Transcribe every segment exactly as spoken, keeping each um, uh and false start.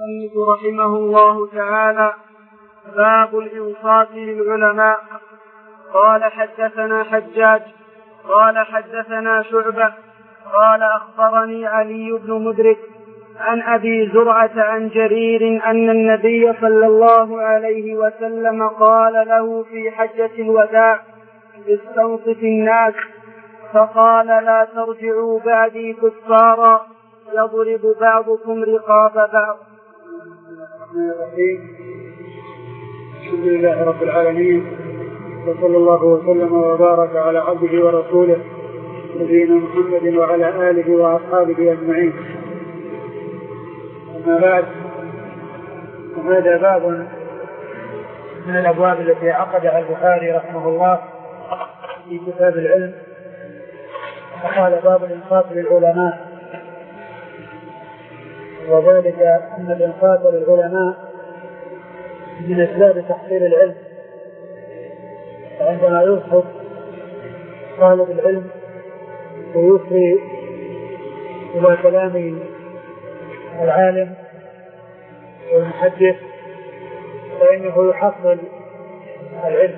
المصنف رحمه الله تعالى: باب الإنصات للعلماء. قال حدثنا حجاج قال حدثنا شعبة قال أخبرني علي بن مدرك عن أبي زرعة عن جرير أن النبي صلى الله عليه وسلم قال له في حجة الوداع: استنصت الناس، فقال: لا ترجعوا بعدي كفارا يضرب بعضكم رقاب بعض. الحمد لله رب العالمين، وصلى الله وسلم وبارك على عبده ورسوله نبينا محمد وعلى آله وأصحابه أجمعين. أما بعد، هذا باب من الأبواب التي عقدها البخاري رحمه الله في كتاب العلم، فقال: باب الإنصات للعلماء. وذلك أن الإنصات للعلماء من أسباب تحصيل العلم، فعندما يصحب طالب العلم ويسري إلى كلام العالم والمحدث فإنه يحصل العلم.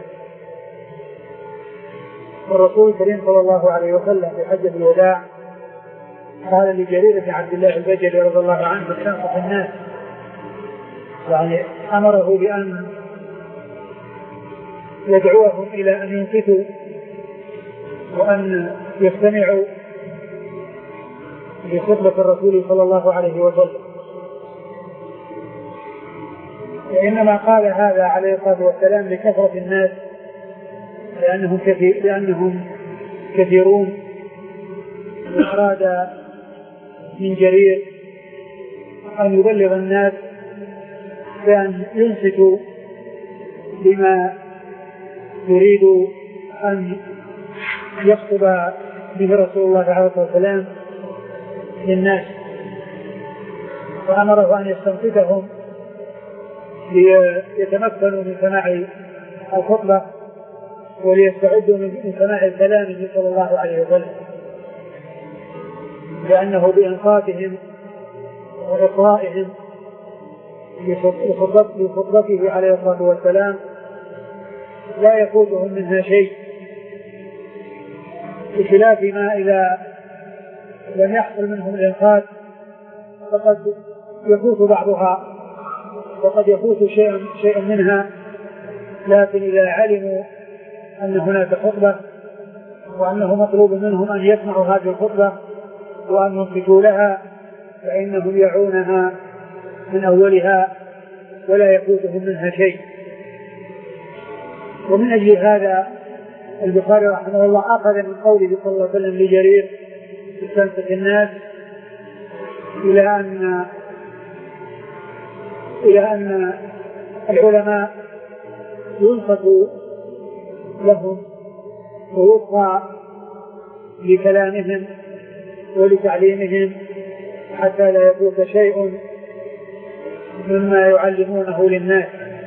والرسول الكريم صلى الله عليه وسلم في حجة الوداع قال لجرير بن عبد الله البجلي رضي الله عنه: استنصت الناس، يعني أمره بأن يدعوهم إلى أن ينصتوا وأن يستمعوا لخطبة الرسول صلى الله عليه وسلم. وإنما قال هذا عليه الصلاة والسلام لكثرة الناس، لأنهم, كثير لأنهم كثيرون، وأراد من جرير أن يبلغ الناس بأن ينصتوا بما يريد أن يخطب به رسول الله عليه الصلاة والسلام للناس، فأمره أن يستنصتهم ليتمكنوا من سماع الخطبة وليستعدوا من سماع كلامه صلى الله عليه وسلم، لأنه بإنصاتهم وإقرائهم لخطبته عليه الصلاة والسلام لا يفوتهم منها شيء، بخلاف ما إذا لم يحصل منهم الإنصات فقد يفوت بعضها وقد يفوت شيء, شيء منها. لكن إذا علموا أن هناك خطبة وأنه مطلوب منهم أن يسمعوا هذه الخطبة وأن ينصتوا لها فإنهم يعونها من أولها ولا يفوتهم منها شيء. ومن أجل هذا البخاري رحمه الله أخذ من قوله صلى الله عليه وسلم لجرير: استنصت الناس، إلى أن إلى أن العلماء ينصت لهم ويطاع لكلامهم ولتعليمهم حتى لا يفوت شيء مما يعلمونه للناس.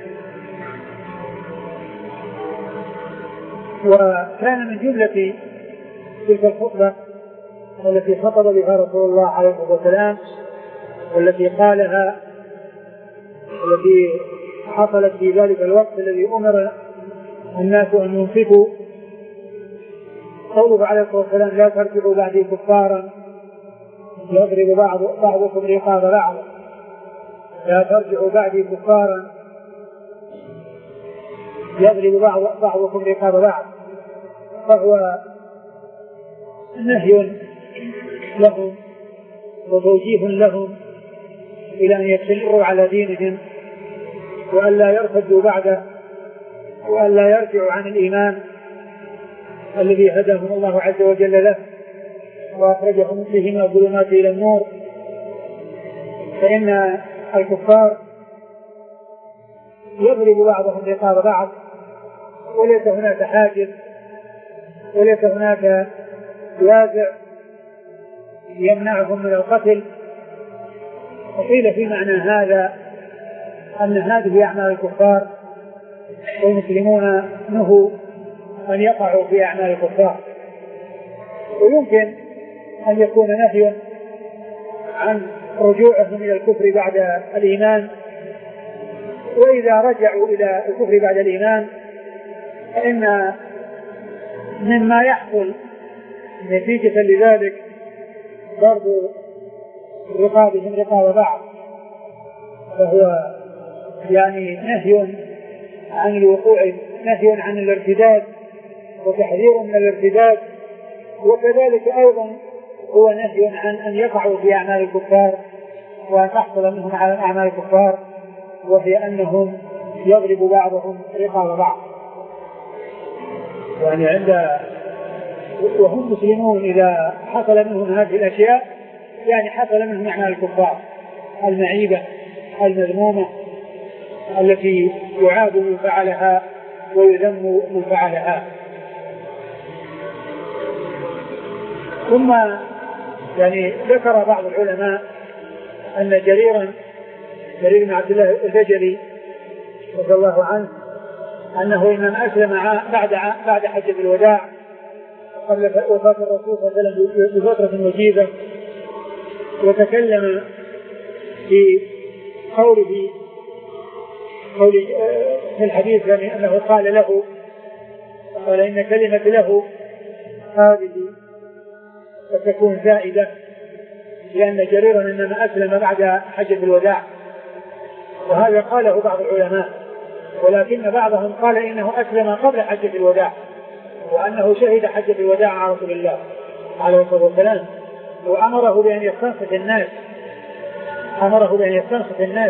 وكان من جملة تلك الخطبة التي خطب بها رسول الله عليه الصلاة والسلام والتي قالها التي حصلت في ذلك الوقت الذي أمر الناس أن ينصتوا قوله عليه الصلاة والسلام: لا ترجعوا بعدي كفارا يضرب بعض بعضكم رقاب بعض. لا ترجعوا بعدي كفارا يضرب بعض بعضكم رقاب بعض، فهو نهي لهم وتوجيه لهم إلى أن يستمروا على دينهم وأن لا يرتدوا بعده وأن لا يرجعوا عن الإيمان الذي هداهم الله عز وجل له وأخرجهم به من الظلمات إلى النور. فإن الكفار يضرب بعضهم رقاب بعض وليس هناك حاجز وليس هناك وازع يمنعهم من القتل. وقيل في معنى هذا أن هذه أعمال الكفار والمسلمون نهوا أن يقعوا في أعمال الكفار. ويمكن أن يكون نهي عن رجوعهم إلى الكفر بعد الإيمان. وإذا رجعوا إلى الكفر بعد الإيمان فإن مما يحصل نتيجة لذلك ضرب رقابهم رقاب بعض، فهو يعني نهي عن الوقوع، نهي عن الارتداد وتحذير من الارتداد، وكذلك أيضا هو نهي عن أن يقعوا في أعمال الكفار وأن تحصل منهم على أعمال الكفار، وهي أنهم يضرب بعضهم رقاب بعض. يعني عند وهم مسلمون إذا حصل منهم هذه الأشياء يعني حصل منهم أعمال الكفار المعيبة المذمومة التي يعاب من فعلها ويذم من فعلها. ثم يعني ذكر بعض العلماء أن جريرا جرير بن عبد الله البجلي رضي الله عنه أنه إنما أسلم بعد بعد حجة الوداع قبل وفاة الرسول صلى الله عليه وسلم بفترة وجيزة، وتكلم في قوله قول في الحديث يعني أنه قال له قال إن كلمة له هذه ستكون زائدة، لأن جريرا إنما أسلم بعد حجة الوداع، وهذا قاله بعض العلماء، ولكن بعضهم قال إنه أسلم قبل حجة الوداع وأنه شهد حجة الوداع على رسول الله عليه الصلاة والسلام، وأمره بأن يستنصت الناس أمره بأن يستنصت الناس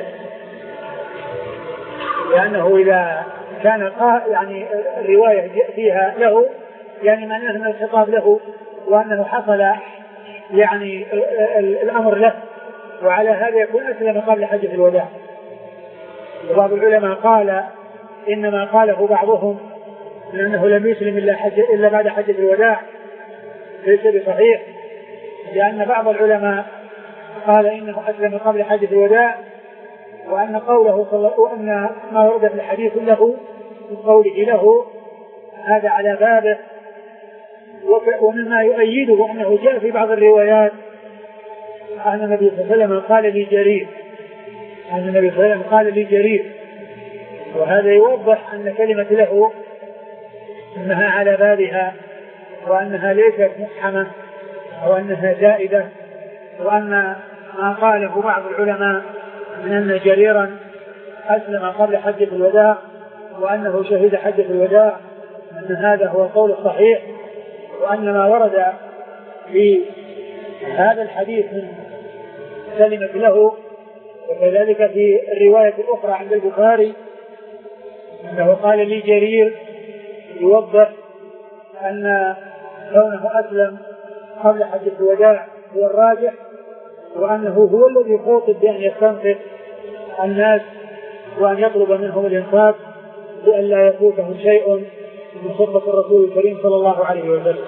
لأنه إذا كان يعني الرواية فيها له يعني معناه أن الخطاب له وأنه حصل يعني الأمر له، وعلى هذا يكون أسلم قبل حجة الوداع. وبعض العلماء قال إنما قاله بعضهم لأنه لم يسلم إلا, حجة إلا بعد حجة الوداع ليس بصحيح، لأن بعض العلماء قال إنه أسلم قبل حجة الوداع، وأن قوله صلى وأن ما ورد في الحديث له من قوله له هذا على بابه. ومما يؤيده أنه جاء في بعض الروايات أن النبي صلى الله عليه وسلم قال لي جرير أن النبي صلى الله عليه وسلم قال لي جرير وهذا يوضح أن كلمة له أنها على بابها وأنها ليست محكمة وأنها زائدة، وأن ما قاله بعض العلماء من أن جريرا أسلم قبل حجة الوداع وأنه شهد حجة الوداع أن هذا هو القول الصحيح، وأن ما ورد في هذا الحديث من كلمة له وكذلك في الرواية الأخرى عند البخاري أنه قال لي جرير يوضح أن كونه أسلم قبل حجة الوداع هو الراجح، وأنه هو الذي خاطب بأن يستنصت الناس وأن يطلب منهم الإنصاف بأن لا يفوتهم شيء من خطبة الرسول الكريم صلى الله عليه وسلم.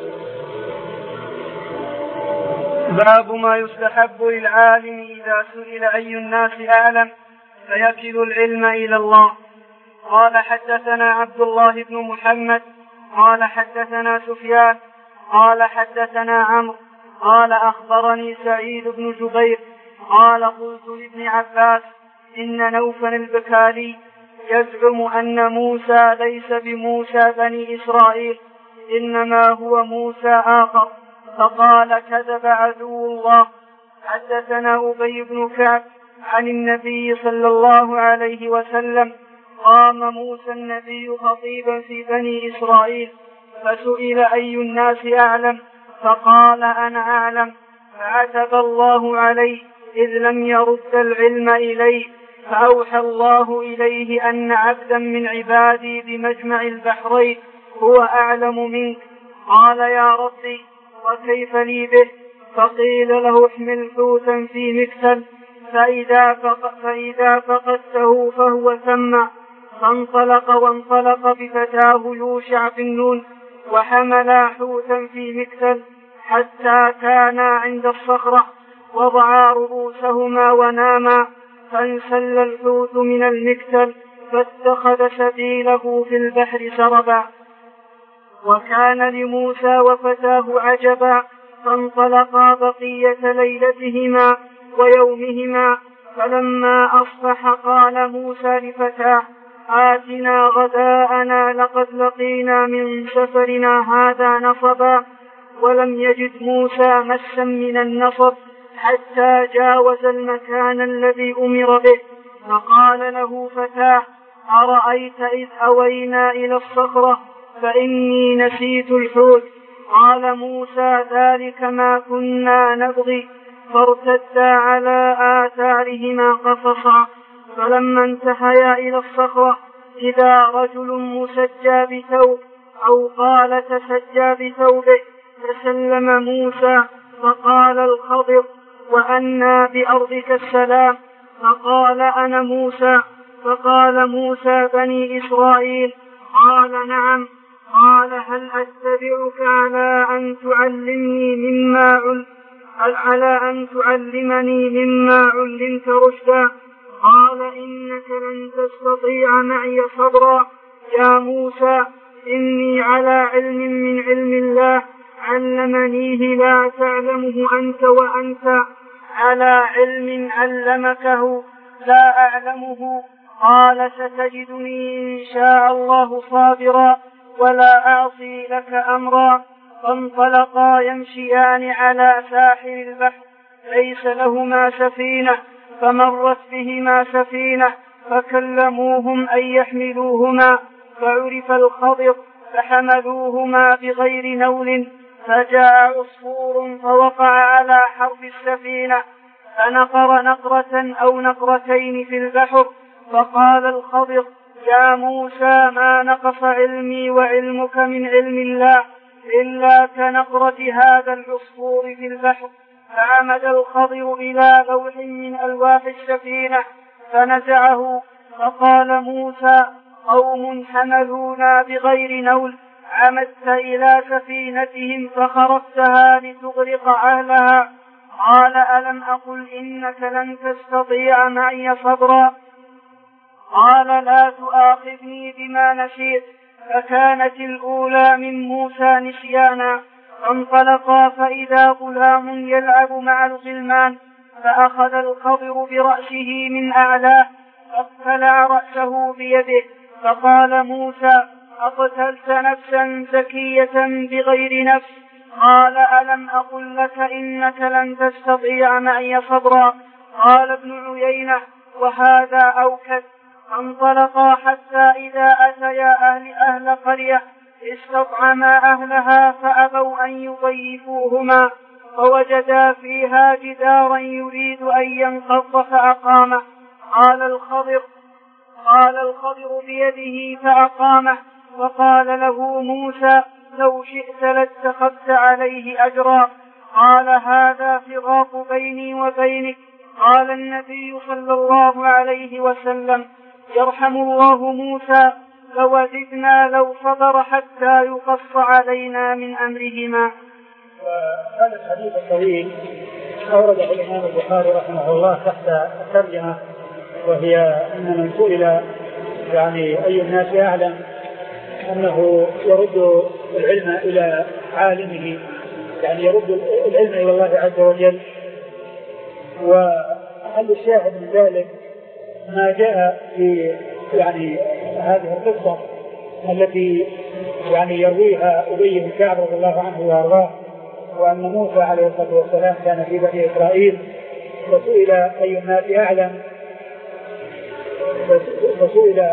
باب ما يستحب للعالم إذا سئل أي الناس أعلم فيكل العلم إلى الله. قال حدثنا عبد الله بن محمد قال حدثنا سفيان قال حدثنا عمرو قال أخبرني سعيد بن جبير قال قلت لابن عباس إن نوفل البكالي يزعم أن موسى ليس بموسى بني إسرائيل إنما هو موسى آخر، فقال كذب عدو الله. حدثنا أبي بن كعب عن النبي صلى الله عليه وسلم قام موسى النبي خطيبا في بني إسرائيل فسئل أي الناس أعلم فقال أنا أعلم، فعتب الله عليه إذ لم يرد العلم إليه، فأوحى الله إليه أن عبدا من عبادي بمجمع البحرين هو أعلم منك. قال يا ربي وكيف لي به؟ فقيل له احمل حوتا في مكتل فإذا, فق... فإذا فقدته فهو سمع. فانطلق وانطلق بفتاه يوشع بن نون وحملا حوتا في مكتل حتى كانا عند الصخرة وضعا رؤوسهما وناما، فانسل الحوت من المكتل فاتخذ سبيله في البحر سربا. وكان لموسى وفتاه عجبا، فانطلقا بقية ليلتهما ويومهما. فلما أصبح قال موسى لفتاه: آتنا غداءنا لقد لقينا من سفرنا هذا نصبا. ولم يجد موسى مسا من النصب حتى جاوز المكان الذي أمر به، فقال له فتاه: أرأيت إذ أوينا إلى الصخرة فإني نسيت الحوت. قال موسى: ذلك ما كنا نبغي. فارتدا على آثارهما قصصا. فلما انتهيا إلى الصخرة إذا رجل مسجى بثوب، أو قال تسجى بثوبه، فسلم موسى. فقال الخضر: وأنى بأرضك السلام؟ فقال: أنا موسى. فقال موسى: بني إسرائيل؟ قال: نعم. قال: هل أتبعك على أن تعلمني مما عل... على أن تعلمني مما علمت رشدا؟ قال: إنك لن تستطيع معي صبرا. يا موسى، إني على علم من علم الله علمنيه لا تعلمه أنت، وأنت على علم علمكه لا أعلمه. قال: ستجدني إن شاء الله صابرا ولا أعصي لك أمرا. فانطلقا يمشيان على ساحل البحر ليس لهما سفينة، فمرت بهما سفينة فكلموهم أن يحملوهما، فعرف الخضر فحملوهما بغير نول. فجاء عصفور فوقع على حرف السفينة فنقر نقرة أو نقرتين في البحر. فقال الخضر: يا موسى، ما نقص علمي وعلمك من علم الله إلا كنقرة هذا العصفور في البحر. فعمد الخضر إلى لوح من ألواح السفينة فنزعه. فقال موسى: قوم حملونا بغير نول، عمدت إلى سفينتهم فخرقتها لتغرق أهلها. قال: ألم أقل إنك لن تستطيع معي صبرا؟ قال: لا تؤاخذني بما نسيت. فكانت الأولى من موسى نسيانا. فانطلقا فإذا غلام يلعب مع الغلمان، فأخذ الخضر برأسه من أعلاه فاقتلع رأسه بيده. فقال موسى: أقتلت نفسا زكية بغير نفس؟ قال: ألم أقل لك إنك لن تستطيع معي صبرا؟ قال ابن عيينة: وهذا أوكد. فانطلقا حتى إذا أتيا أهل, أهل قرية استطعما أهلها فأبوا أن يضيفوهما، فوجدا فيها جدارا يريد أن ينقض فأقامه. قال الخضر قال الخضر بيده فأقامه. وقال له موسى: لو شئت لاتخذت عليه أجرا. قال: هذا فراق بيني وبينك. قال النبي صلى الله عليه وسلم: يرحم الله موسى، لوددنا لو صبر حتى يقص علينا من أمرهما. وهذا الحديث الطويل أورده الإمام البخاري رحمه الله تحت الترجمة، وهي أن من سئل يعني أي الناس أعلم أنه يرد العلم إلى عالمه، يعني يرد العلم إلى الله عز وجل. وهل الشاهد من ذلك ما جاء في يعني هذه القصة التي يعني يرويها أبي بن كعب رضي الله عنه وأرضاه، وأن موسى عليه الصلاة والسلام كان في بني إسرائيل فسئل أي الناس أعلم، فسئل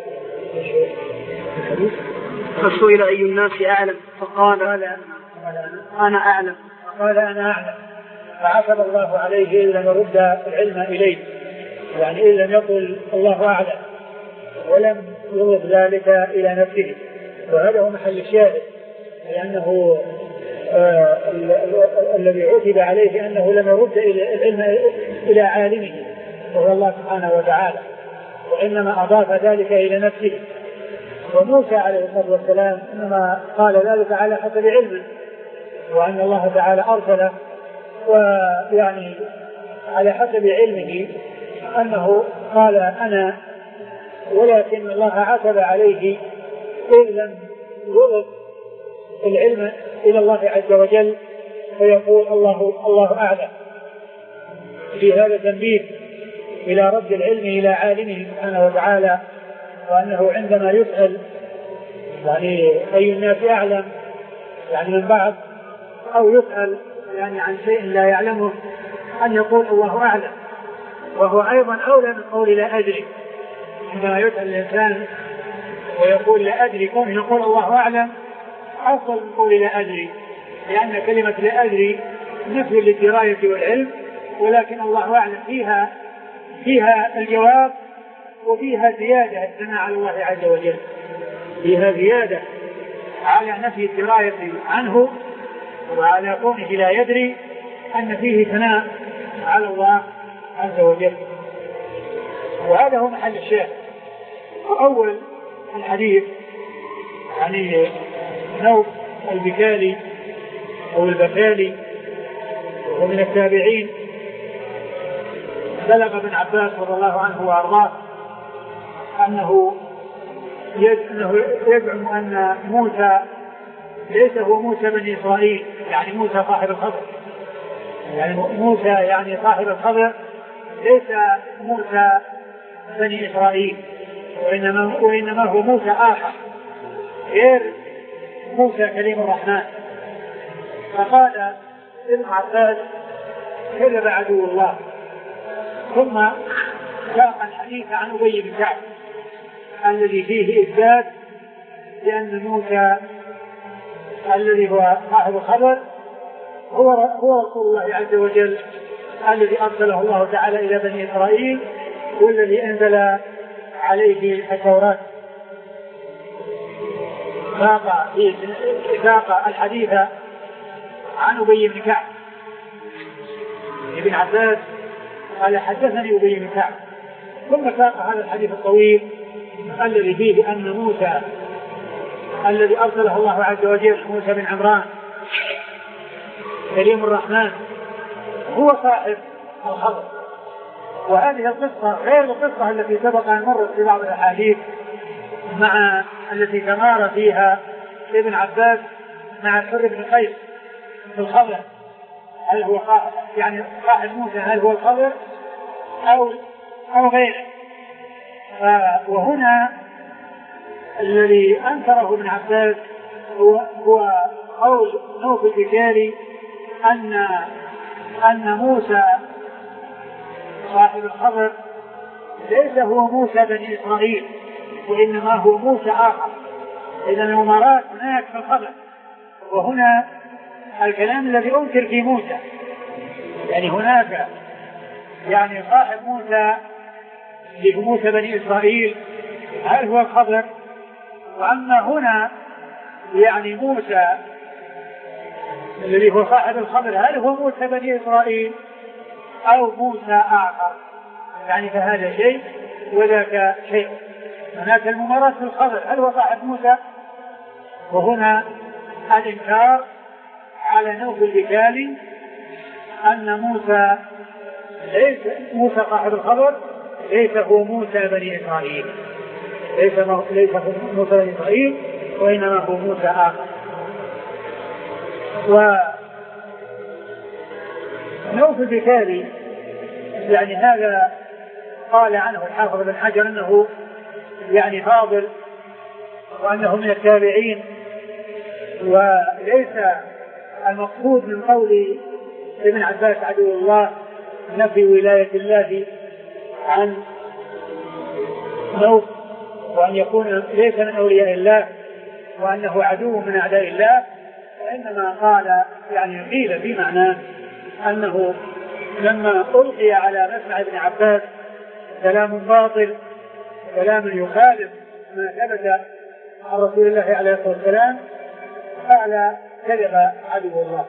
فسئل أي الناس أعلم فقال: أنا أعلم. قال: أنا أعلم. فعتب الله عليه إن لم يرد العلم إليه، يعني إن لم يقل الله أعلم ولم يرد ذلك إلى نفسه. وهذا هو محل الشاهد، لأنه آه الذي عتب عليه أنه لم يرد العلم إلى عالمه وهو الله سبحانه وتعالى، وإنما أضاف ذلك إلى نفسه. وموسى عليه الصلاة والسلام إنما قال ذلك على حسب علمه، وأن الله تعالى أرسله ويعني على حسب علمه أنه قال أنا، ولكن الله عتب عليه إن لم يرد العلم إلى الله عز وجل فيقول الله الله أعلم. في هذا تنبيه إلى رد العلم إلى عالمه سبحانه وتعالى، وأنه عندما يسأل يعني أي الناس أعلم يعني من بعض، أو يسأل يعني عن شيء لا يعلمه أن يقول الله أعلم، وهو أيضا أولى من قول لا أدري. عندما يسأل الإنسان ويقول لا أدري كونه يقول الله أعلم أفضل من قول لا أدري، لأن كلمة لا أدري نفي للدراية والعلم، ولكن الله أعلم فيها فيها الجواب وفيها زيادة الثناء على الله عز وجل، فيها زيادة على نفي الدراية عنه وعلى كونه لا يدري أن فيه ثناء على الله عز وجل. وهذا هو محل الشاهد. وأول الحديث يعني نوف البكالي أو البكالي ومن التابعين، بلغ ابن عباس رضي الله عنه وأرضاه أنه يزعم أن موسى ليس هو موسى بني إسرائيل، يعني موسى صاحب الخضر، يعني موسى يعني صاحب الخضر ليس موسى بني إسرائيل، وإنما, وإنما هو موسى آخر غير موسى كليم الرحمن. فقال ابن عباس كذب عدو الله. ثم ساق الحديث عن أبي بن كعب الذي فيه إثبات لأن موسى الذي هو صاحب الخبر هو هو رسول الله عز وجل الذي أرسله الله تعالى إلى بني إسرائيل والذي أنزل عليه التوراة. ساق ساق الحديث عن أبي بن كعب. ابن عباس قال حدثني أبي بن كعب، ثم ساق هذا الحديث الطويل الذي فيه أن موسى الذي أرسله الله عز وجل موسى بن عمران كريم الرحمن هو صاحب الخبر. وهذه القصة غير القصة التي سبق أن مرت في بعض الأحاديث مع التي تمارى فيها ابن عباس مع الحر بن قيس في الخبر، هل هو يعني صاحب موسى هل هو الخبر أو أو غيره. وهنا الذي أنكره ابن عباس هو, هو قول نوف البكالي أن أن موسى صاحب الخبر ليس هو موسى بني إسرائيل، وإنما هو موسى آخر. إذا الممارات هناك في الخبر، وهنا الكلام الذي أنكر في موسى، يعني هناك يعني صاحب موسى اللي هو موسى بني إسرائيل هل هو الخبر، وأما هنا يعني موسى الذي هو صاحب الخبر هل هو موسى بني إسرائيل أو موسى آخر، يعني فهذا شيء وذاك شيء. هناك الممارسة في الخبر هل هو صاحب موسى، وهنا الإنكار على نوف البكالي أن موسى ليس موسى صاحب الخبر ليس هو موسى بني إسرائيل، ليس ليس هو موسى بني إسرائيل وإنما هو موسى آخر. ونوف البكالي يعني هذا قال عنه الحافظ بن حجر أنه يعني فاضل وأنه من التابعين، وليس المقصود من قول ابن عباس عدو الله نفي ولاية الله عن نوف وأن يكون ليس من أولياء الله وأنه عدو من أعداء الله، وإنما قال يعني قيل في معناه أنه لما ألقي على مسمع ابن عباس كلام باطل كلام يخالف ما ثبت عن رسول الله عليه الصلاة والسلام قال كذب عدو الله.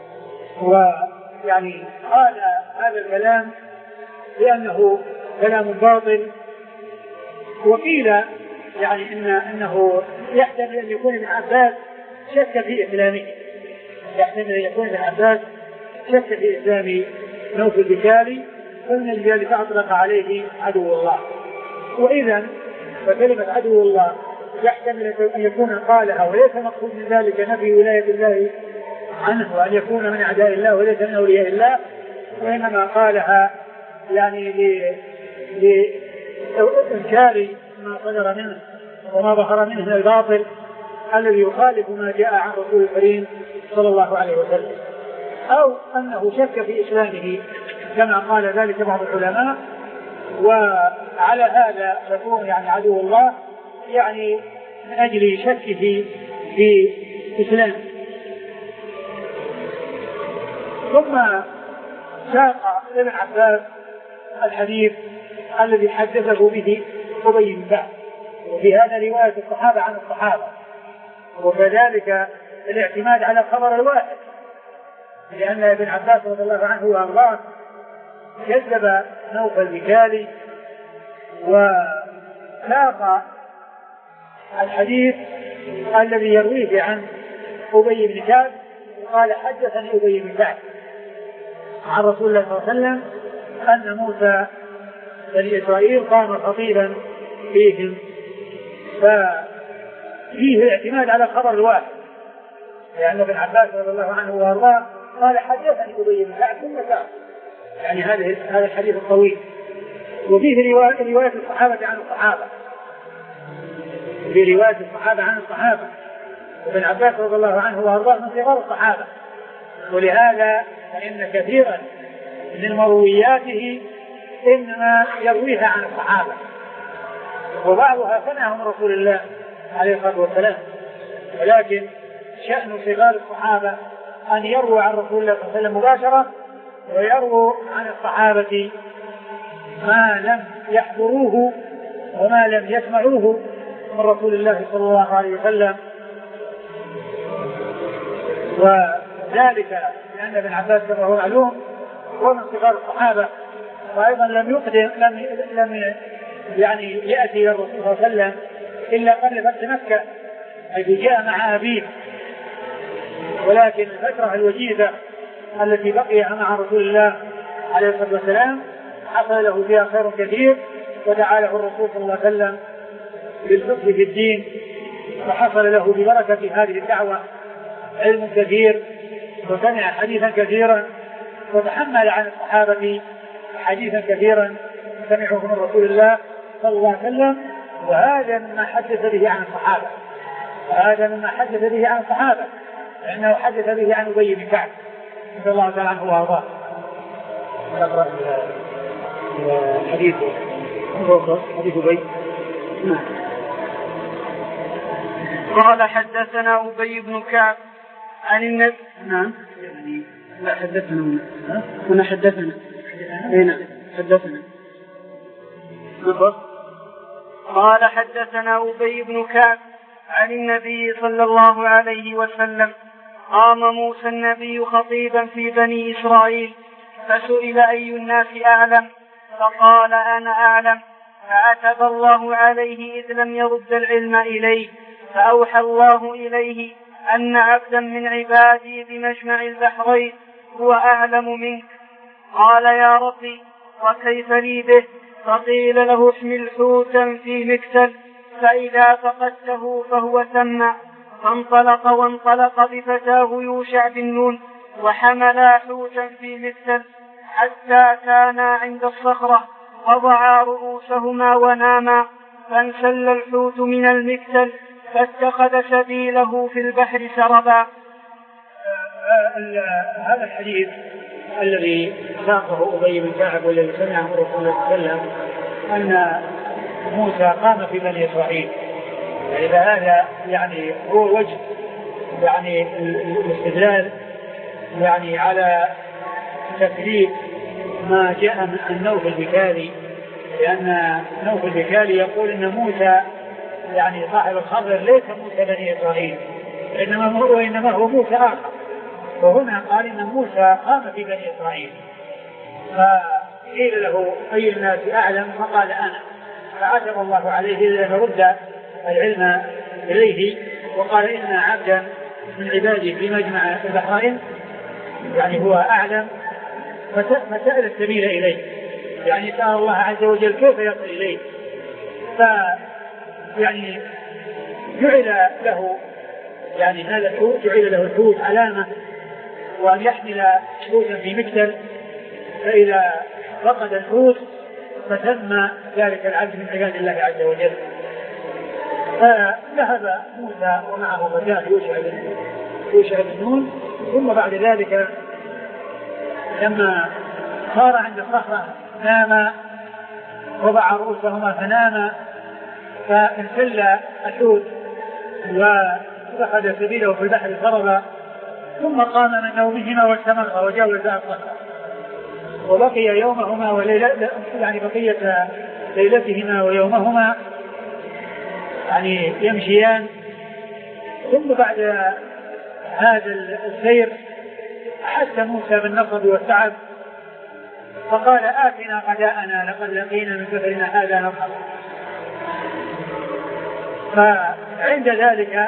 ويعني قال هذا الكلام لأنه كلام باطل. وقيل يعني إن أنه يحتمل أن يكون ابن عباس شك في إسلامه، يحتمل أن يكون ابن عباس شك في إسلام نوف البكالي، فمن ذلك أطلق عليه عدو الله. وإذا فكلمة عدو الله يحتمل أن يكون قالها وليس مقصود من ذلك نفي ولاية الله عنه وأن يكون من أعداء الله وليس من أولياء الله، وإنما قالها يعني لإنكار ما صدر منه وما ظهر منه من الباطل الذي يخالف ما جاء عن رسول الكريم صلى الله عليه وسلم، أو أنه شك في إسلامه كما قال ذلك بعض العلماء، وعلى هذا يكون يعني عدو الله يعني من أجل شكه في إسلامه. ثم ساق ابن عباس الحديث الذي حدثه به أبي بن كعب، وفي هذا رواية الصحابة عن الصحابة، وكذلك الاعتماد على خبر الواحد، لأن ابن عباس رضي الله عنه وأرضاه كذب نوفل البكالي وساق الحديث الذي يرويه عن أبي بن كعب، قال حدثني أبي بن كعب عن رسول الله صلى الله عليه وسلم أن موسى بني إسرائيل قام خطيبا فيهم، ففيه الاعتماد على خبر الواحد، لأن ابن عباس رضي الله عنه وارضاه قال حدثني أبي بن كعب ثم كعب، يعني هذا هذا الحديث الطويل. وفيه رواية رواية الصحابة عن الصحابة، في رواية الصحابة عن الصحابة، وابن عباس رضي الله عنه وارضاه من صغار الصحابة، ولهذا فإن كثيرا من مروياته إنما يرويها عن الصحابة، وبعضها سمعه من رسول الله عليه الصلاة والسلام، ولكن شأن صغار الصحابة أن يروى عن رسول الله صلى الله عليه وسلم مباشرة، ويرووا عن الصحابة ما لم يحضروه وما لم يسمعوه من رسول الله صلى الله عليه وسلم. وذلك لأن ابن عباس كما هو معلوم هو من صغار الصحابة، وأيضا لم يقدم لم لم يعني يأتي إلى الرسول صلى الله عليه وسلم إلا قبل فتح مكة حيث جاء مع أبيه، ولكن الفترة الوجيزة التي بقي مع رسول الله عليه الصلاة والسلام حصل له فيها خير كثير، ودعا له الرسول صلى الله عليه وسلم بالفقه في الدين، وحصل له ببركة هذه الدعوة علم كثير، وسمع حديثا كثيرا، وتحمل عن الصحابة حديثا كثيرا سمعه من رسول الله صلى الله عليه وسلم. وهذا مما حدث به عن الصحابة، وهذا مما حدث به عن الصحابة، لأنه حدث به عن أبي بن كعب رضي الله تعالى عنه وأرضاه. نقرأ الحديث حديث أبي. نعم. قال حدثنا أبي بن كعب عن النبي. نعم. لا حدثنا هنا حدثنا هنا حدثنا. قال حدثنا أبي بن كعب عن النبي صلى الله عليه وسلم قام موسى النبي خطيبا في بني إسرائيل فسئل أي الناس أعلم فقال أنا أعلم، فعتب الله عليه إذ لم يرد العلم إليه، فأوحى الله إليه أن عبدا من عبادي بمجمع البحرين هو أعلم منك. قال يا ربي وكيف لي به؟ فقيل له احمل حوتا في مكتل فإذا فقدته فهو ثم. فانطلق وانطلق بفتاه يوشع بن نون وحملا حوتا في مكتل حتى كانا عند الصخرة وضعا رؤوسهما وناما، فانسل الحوت من المكتل فاتخذ سبيله في البحر سربا. هذا الحديث الذي ساقه أبي بن كعب والذي سمعه رسول الله صلى الله عليه وسلم أن موسى قام في بني إسرائيل، إذا هذا يعني هو وجه يعني الاستدلال يعني على تكذيب ما جاء من نوفل البكالي، لأن نوفل البكالي يقول أن موسى يعني صاحب الخضر ليس موسى بني إسرائيل، إنما هو إنما هو موسى آخر، وهنا قال إن موسى قام في بني إسرائيل، فقيل له أي الناس أعلم؟ فقال أنا، فعتب الله عليه لأن رد العلم إليه، وقال إن عبدا من عبادي في مجمع البحرين يعني هو أعلم، فسأل السبيل إليه، يعني سأل الله عز وجل كيف يصل إليه، ف يعني جعل له يعني هذا الحوت جعل له الحوت علامة، وأن يحمل حوتا في مكتل، فإذا فقد الحوت فتم ذلك العبد من عباد الله عز وجل. فذهب موسى ومعه فتاه يوشع بن نون، ثم بعد ذلك لما صار عند الصخرة نام، وضع رؤوسهما فنام، فانسل الحوت واتخذ سبيله في البحر فرضا، ثم قام من نومهما واستمر وجاوز الصخرة، وبقي يومهما وليلة يعني بقية ليلتهما ويومهما يعني يمشيان. ثم بعد هذا السير أحس موسى بالنصب والتعب، فقال آتنا غداءنا لقد لقينا من سفرنا هذا نصب. فعند ذلك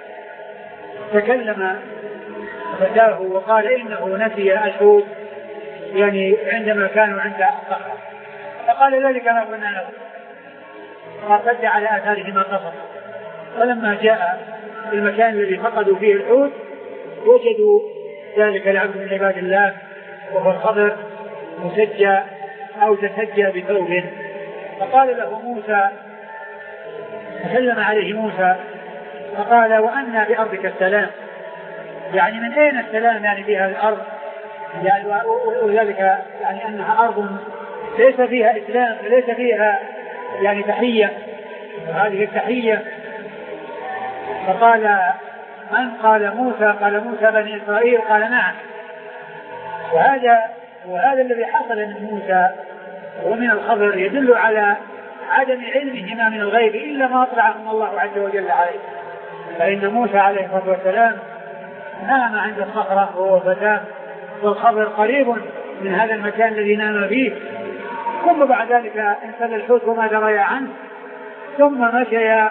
تكلم فتاه وقال إنه نسي الحوت يعني عندما كانوا عند الصخرة، فقال ذلك ما كنا نقول، فارتد على آثارهما قصر. فلما جاء المكان الذي فقدوا فيه الحوت وجدوا ذلك العبد من عباد الله وهو الخضر مسجى أو تسجى بثوب، فقال له موسى، تكلم عليه موسى فقال وأنى بأرضك السلام، يعني من أين السلام يعني في هذه الأرض، يعني وذلك يعني أنها أرض ليس فيها إسلام ليس فيها يعني تحية، هذه التحية. فقال من؟ قال موسى. قال موسى بني إسرائيل. قال نعم. وهذا وهذا الذي حصل من موسى ومن الخضر يدل على عدم علمهما من الغيب إلا ما أطلعهم الله عز وجل عليه. فإن موسى عليه الصلاة والسلام نام عند الصخرة وهو فتاه، والخضر قريب من هذا المكان الذي نام فيه. ثم بعد ذلك انسل الحوت وما دريا عنه، ثم مشيا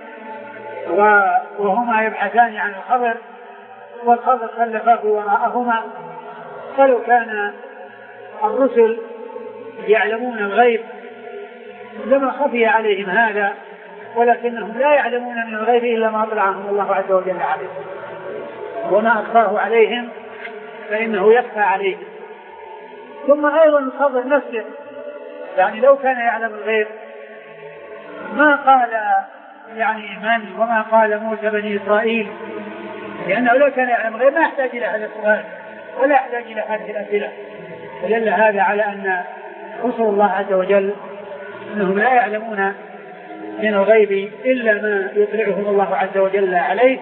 وهما يبحثان عن الخضر، والخضر خلفاه وراءهما. فلو كان الرسل يعلمون الغيب لما خفي عليهم هذا، ولكنهم لا يعلمون من الغيب إلا ما أطلعهم الله عز وجل عليه، وما أخفاه عليهم فإنه يخفى عليهم. ثم أيضا الخضر نفسه يعني لو كان يعلم الغيب ما قال يعني من وما قال موسى بني إسرائيل، لأنه لو كان يعلم الغيب ما يحتاج إلى هذا السؤال ولا يحتاج إلى هذه الأسئلة. ودل هذا على أن رسل الله عز وجل أنهم لا يعلمون من الغيب إلا ما يطلعهم الله عز وجل عليه،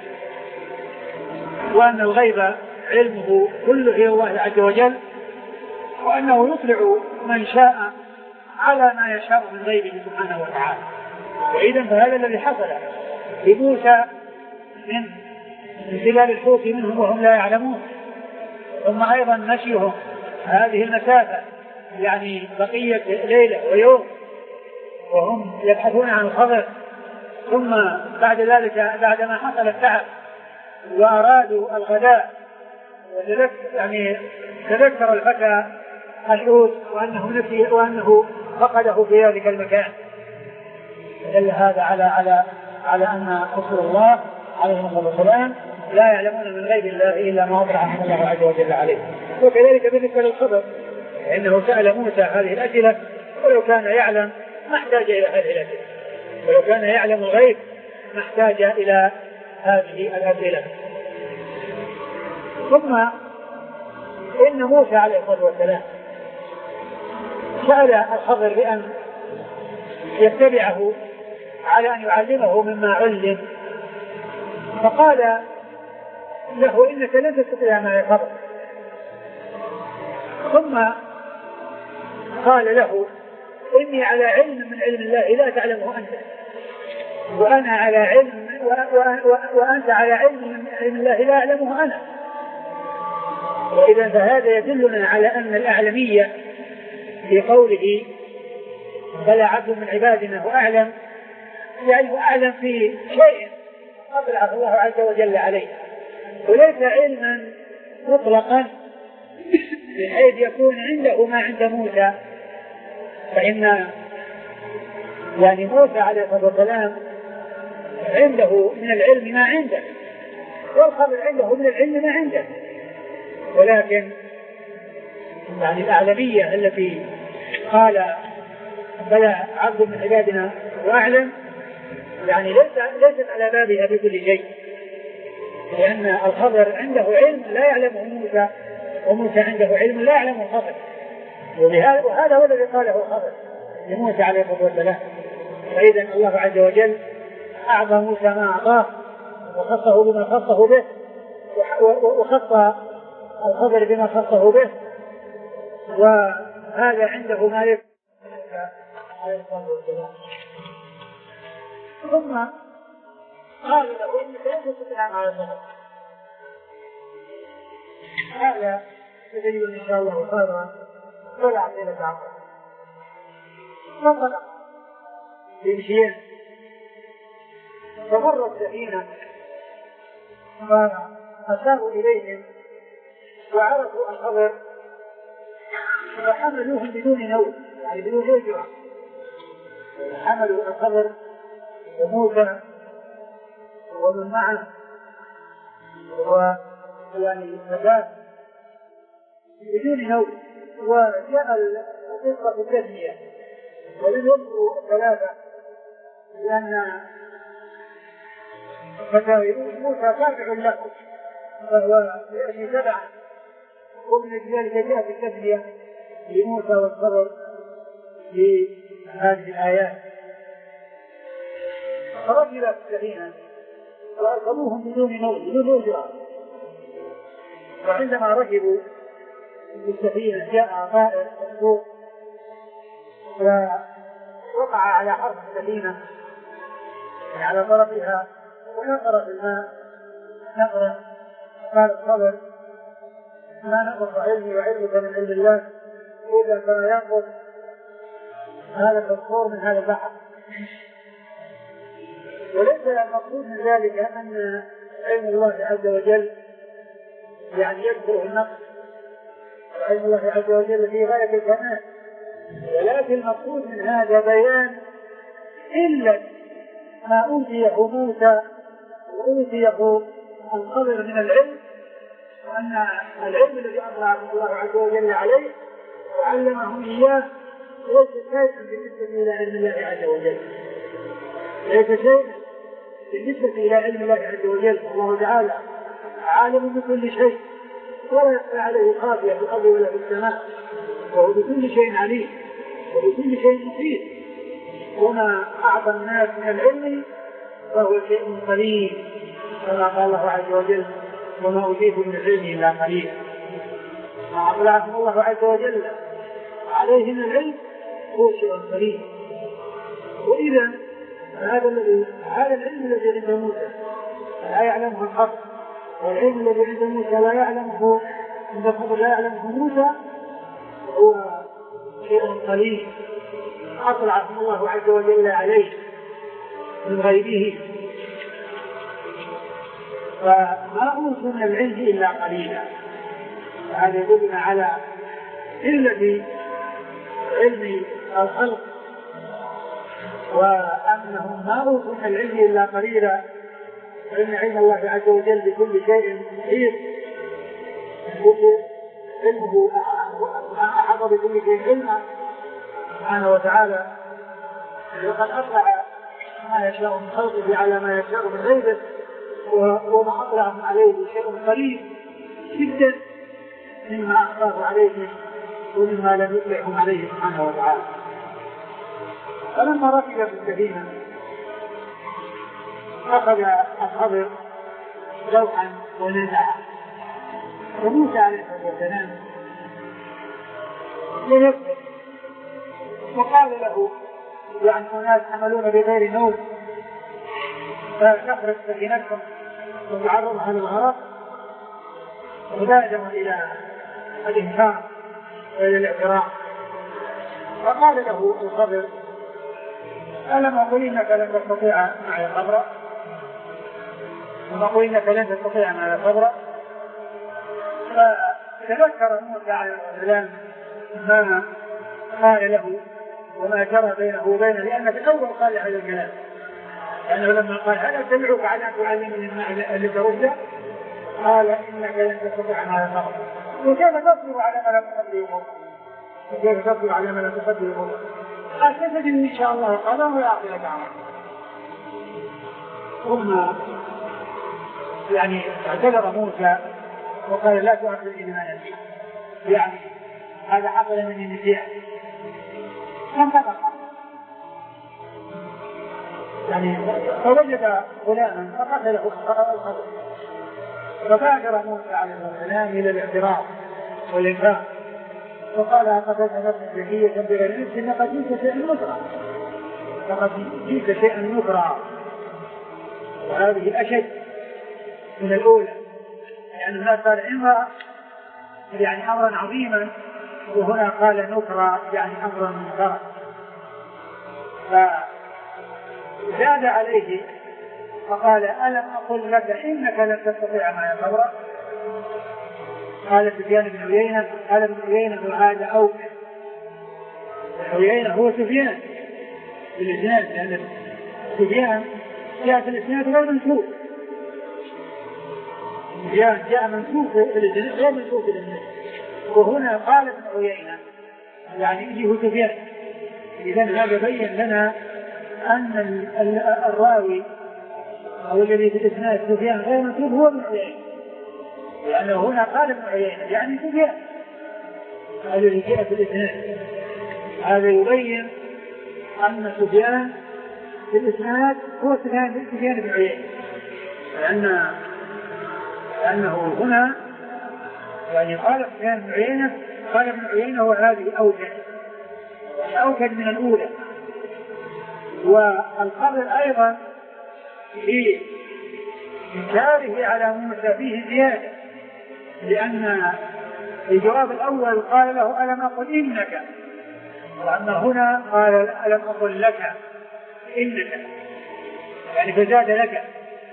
وأن الغيب علمه كله إلى الله عز وجل، وأنه يطلع من شاء على ما يشاء من غيبه سبحانه وتعالى. وإذن فهذا الذي حصل لموسى من انسلال الحوت منهم وهم لا يعلمون، ثم أيضا مشيهم هذه المسافة يعني بقية ليلة ويوم وهم يبحثون عن الخضر، ثم بعد ذلك بعدما حصل التعب وأرادوا الغداء يعني تذكر الفتى الحوت وأنه نسي وأنه فقده في ذلك المكان. دل هذا على على على أن رسول الله عليه الصلاة والسلام لا يعلمون من غيب الله إلا ما أطلعهم الله عز وجل عليه. وكذلك بالنسبة للخضر إنه سأل موسى هذه الأسئلة، ولو كان يعلم ما احتاج إلى هذه الأسئلة، ولو كان يعلم الغيب ما احتاج إلى هذه الأسئلة. ثم إن موسى عليه الصلاة والسلام سأل الخضر بأن يتبعه على أن يعلمه مما علم، فقال له إنك لن تستطيع معي صبرا. ثم قال له إني على علم من علم الله لا تعلمه أنت، وأنا على علم وأنت على علم من علم الله لا أعلمه أنا. وإذا فهذا يدلنا على أن الأعلمية في قوله بلى عبد من عبادنا هو أعلم، يعني هو أعلم في شيء أطلع الله عز وجل عليه، وليس علما مطلقا بحيث يكون عنده ما عند موسى. فإن يعني موسى عليه الصلاة والسلام عنده من العلم ما عنده، والخضر عنده من العلم ما عنده، ولكن يعني الأعلمية التي قال بلى عبد من عبادنا واعلم، يعني ليست على بابها بكل شيء، لأن الخضر عنده علم لا يعلمه موسى، وموسى عنده علم لا يعلمه الخضر، وهذا هو الذي قاله الخضر لموسى عليه الصلاة والسلام. فإذا الله عز وجل أعطى موسى ما أعطاه وخصه بما خصه به، وخص الخضر بما خصه به، وهذا عنده ما يكفي. ثم قال له إنك لن تستطيع على الخضر. هذا تدريب إن شاء الله خيرا ولا عقيلة عقل. فانطلق يمشيان فمر السفينة فأشاروا إليهم وعرفوا الخبر فحملوهم بدون نوم، يعني بدون هجرة، حملوا الخبر وموسى ومن معه ويعني فتاة بدون نوم. وجاء القصة التسمية ولم يذكروا الثلاثة لأن موسى تابع له فهو يأتي تبعا، ومن ذلك جاءت التسمية لموسى والخضر في هذه الآيات. فركب السفينة وأركبوهم بدون نوم بدون أجرة، وعندما ركبوا بالسفينة جاء طائر مخلوق ووقع على حرف السفينة على طرفها ونقر في الماء نقرا. قال الخضر ما نقص علمي وعلمك من علم الله إذا كان ينقص هذا الفخور من هذا البحر. وليس المقصود من ذلك أن علم الله عز وجل يعني يذكر النقص، علم الله عز وجل في غاية الكمال، ولكن المقصود من هذا بيان إلا ما أوتيه موسى وأوتيه الخضر من العلم، وأن العلم الذي أطلع الله عز وجل عليه وعلمه إياه ليس شيئا بالنسبة إلى علم الله عز وجل، ليس شيئا بالنسبة إلى علم الله عز وجل. الله تعالى عالم بكل شيء ولا يخفى عليه خافية في الأرض ولا في السماء، وهو بكل شيء عليم وبكل شيء محيط. وما أعطى الناس من العلم فهو شيء قليل، كما قال الله عز وجل وما أوتيتم من العلم إلا قليل. ما أطلعكم الله عز وجل عليه من العلم هو شيء قليل. وإذا هذا الذي هذا العلم الذي عند موسى لا يعلمه الخضر، والعلم الذي عند موسى لا يعلمه عند الخضر لا يعلمه موسى هو شيء قليل أطلعكم الله عز وجل عليه من غيره. فما أوتوا من العلم إلا قليلا. هذا يدلنا على قلة علم الخلق، وأنهم ما أوتوا من العلم إلا قليلا، فإن علم الله عز وجل بكل شيء محيط، علمه أحاط بكل شيء علما سبحانه وتعالى. وقد أطلع ما يشاء من خلقه على ما يشاء من غيره، وما أطلعهم عليه شيء قليل جدا مما أعطاه عليه ومما لم يطلعهم عليه سبحانه وتعالى. فلما ركب في السفينة أخذ الخضر لوحا ونزعه، وموسى عليه الصلاة والسلام لنفسه وقال له يعني الناس حملون بغير نوم فنخرج سفينتكم وتعرضها للغرق، وبادروا إلى الإنكار وإلى الاعتراف. فقال له الخضر ألم أقول إنك لن تستطيع معي صبرا؟ ألم أقول إنك لن تستطيع معي صبرا؟ فتذكر موسى عليه السلام ما قال له وما جرى بينه وبينه، لأن في الأول قال هذا الكلام، لأنه لما قال هل أتبعك على أن تعلمني الماء الذي ترده؟ قال إنك لن تستطيع معي صبرا، وكان تصبر على ما لم تقدر يموت. كيف تصبر على ما لا تقدر الله؟ قال ستجد إن شاء الله قدر ويعطي لك عمل. ثم يعني اعتذر موسى وقال لا تؤاخذني بما نسيت، يعني هذا حصل مني نسيان. فانطلق يعني فوجد غلاما فقتله الخطأ، فبادر موسى عليه السلام الى الاعتراف والانفاق فقال قتلت نفسا زكية بغير نفس لقد جئت شيئا نكرا، لقد جئت شيئا نكرا، وهذه اشد من الاولى يعني هناك قال امرأة يعني امرا عظيما، وهنا قال نكرا يعني امرا منكرا. فزاد عليه فقال ألم أقل لك إنك لن تستطيع معي صبرا؟ قال سفيان بن عيينة قال ابن عيينة وهذا أوكل. عيينة هو سفيان في الإسناد، لأن سفيان جاء في الإسناد غير منسوب، سفيان جاء منسوب في الإسناد غير منسوب في الإسناد، وهنا قال ابن عيينة يعني إنه سفيان. إذن هذا بين لنا أن الراوي أو الذي في الإسناد سفيان غير منسوب هو ابن عيينة، لأنه هنا قال ابن عيينة يعني سفيان الذي جاء في الإسناد. هذا يبين أن سفيان في الإسناد هو سفيان سفيان بن عيينة، لأن لأنه هنا يعني قال سفيان بن عيينة قال ابن عيينة وهذه أوكد أوكد من الأولى. والقبر أيضا في إنكاره على موسى فيه زيادة، لأن الجواب الأول قال له ألم أقل إنك، وأما هنا قال ألم أقل لك إنك يعني فزاد لك.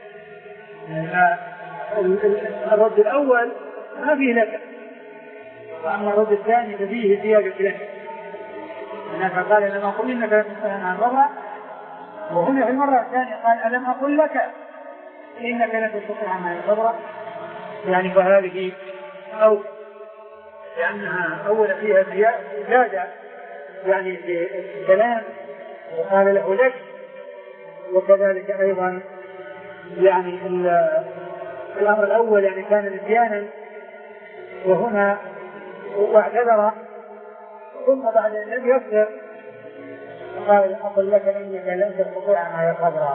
الرد الأول ما فيه لك، وأما الرد الثاني ففيه زيادة لك. هناك قال ألم أقل إنك لن تستطيع معي صبرا، وهنا في المرة الثانية قال ألم أقل لك إنك لن تستطيع معي صبرا، يعني فهذه أو لأنها أول فيها زيادة يعني في الكلام وقال له لك، وكذلك أيضا يعني الأمر الأول يعني كان نسيانا وهنا واعتذر، ثم بعد أن لم يصبر قال أقول لك إنك لن تستطيع معي صبرا.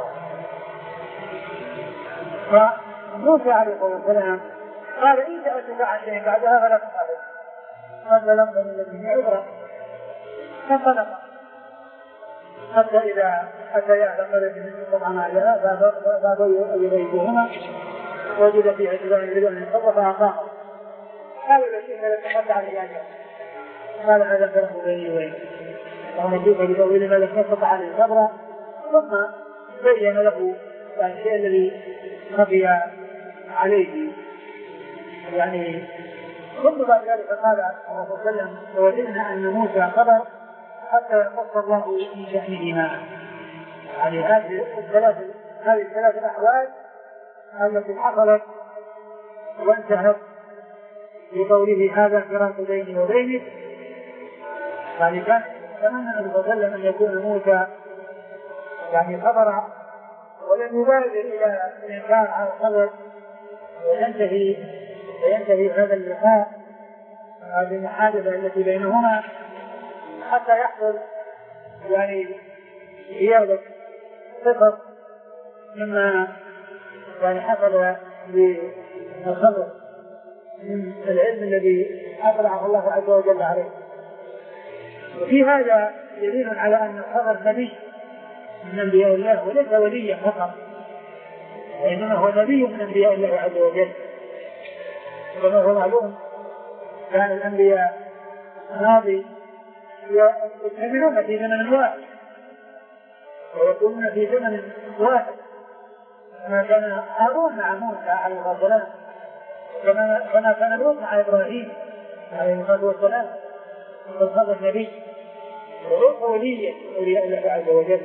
فموسى عليه الصلاة والسلام قال إن سألتك عن شيء بعدها فلا تخافوا، قد بلغت من الذين عبرا. فانطلق حتى إذا أتيا على قرية استطاع معها فأبوا أن يضيفوهما وجد فيها جبال يريدون أن ينقضوا فأقاموا. قالوا له شيخ لك تحدى عليه أجل، قال هذا فرق بيني وبينك ونجيك بتأويل ما لم يستطع عليه صبرا. ثم بين له الشيء الذي خفي عليه يعني. ثم بعد ذلك قال صلى الله عليه وسلم ووجدنا أن موسى صبر حتى يقص الله في شأنهما، يعني هذه الثلاث هذه الثلاث الأحوال التي حصلت وانتهت بقوله هذا فراق بيني وبينك. يعني كان تمنى النبي صلى الله عليه وسلم أن يكون موسى يعني صبر ولم يبالغ إلى الإنكار على الصبر وينتهي وينتهي هذا اللقاء هذه المحادثة التي بينهما حتى يحصل يعني زيادة صفر مما يعني حصل بالصبر من العلم الذي أطلعه الله عز وجل عليه. وفي هذا دليل على أن الصبر نبي من أنبياء الله وليس وليا فقط، وإنما هو نبي من أنبياء الله عز وجل. كما هو معلوم كان الأنبياء الماضي يكتملون في زمن واحد ويكونون في زمن واحد، كما كان هارون مع موسى عليه الصلاة والسلام، كما كان لوط مع إبراهيم عليه الصلاة والسلام، فالصبر نبي وليس وليا من أولياء الله عز وجل،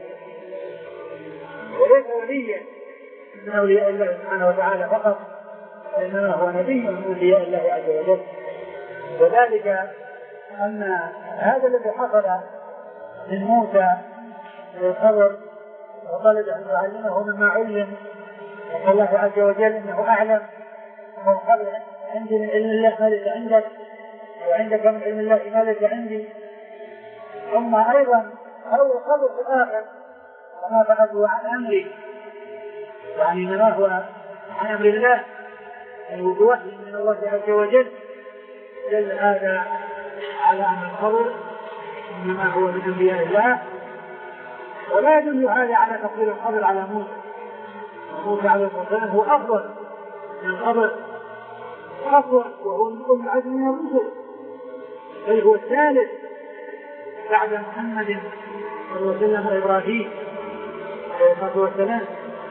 وليس وليا من أولياء الله سبحانه وتعالى فقط، إنما هو نبي من أولياء الله عز وجل. وذلك أن هذا الذي حصل من موسى للخضر وطلب أن يعلمه مما علم، وقال الله عز وجل إنه أعلم من قبل عندي من علم الله ما ليس عندك، وعندك من علم الله ما ليس عندي. ثم أيضا هو الخبر في الآخر وما فعلته عن أمري، يعني ما هو عن أمر الله وبوحي من الله عز وجل، دل هذا على أن الخبر إنما هو من أنبياء الله. ولا يدل هذا على تفضيل الخبر على موسى. موسى عليه الصلاة والسلام هو أفضل من الخبر، أفضل وهو من أولي العزم من الرسل، بل هو الثالث بعد محمد صلى الله عليه وسلم وإبراهيم عليه الصلاة والسلام.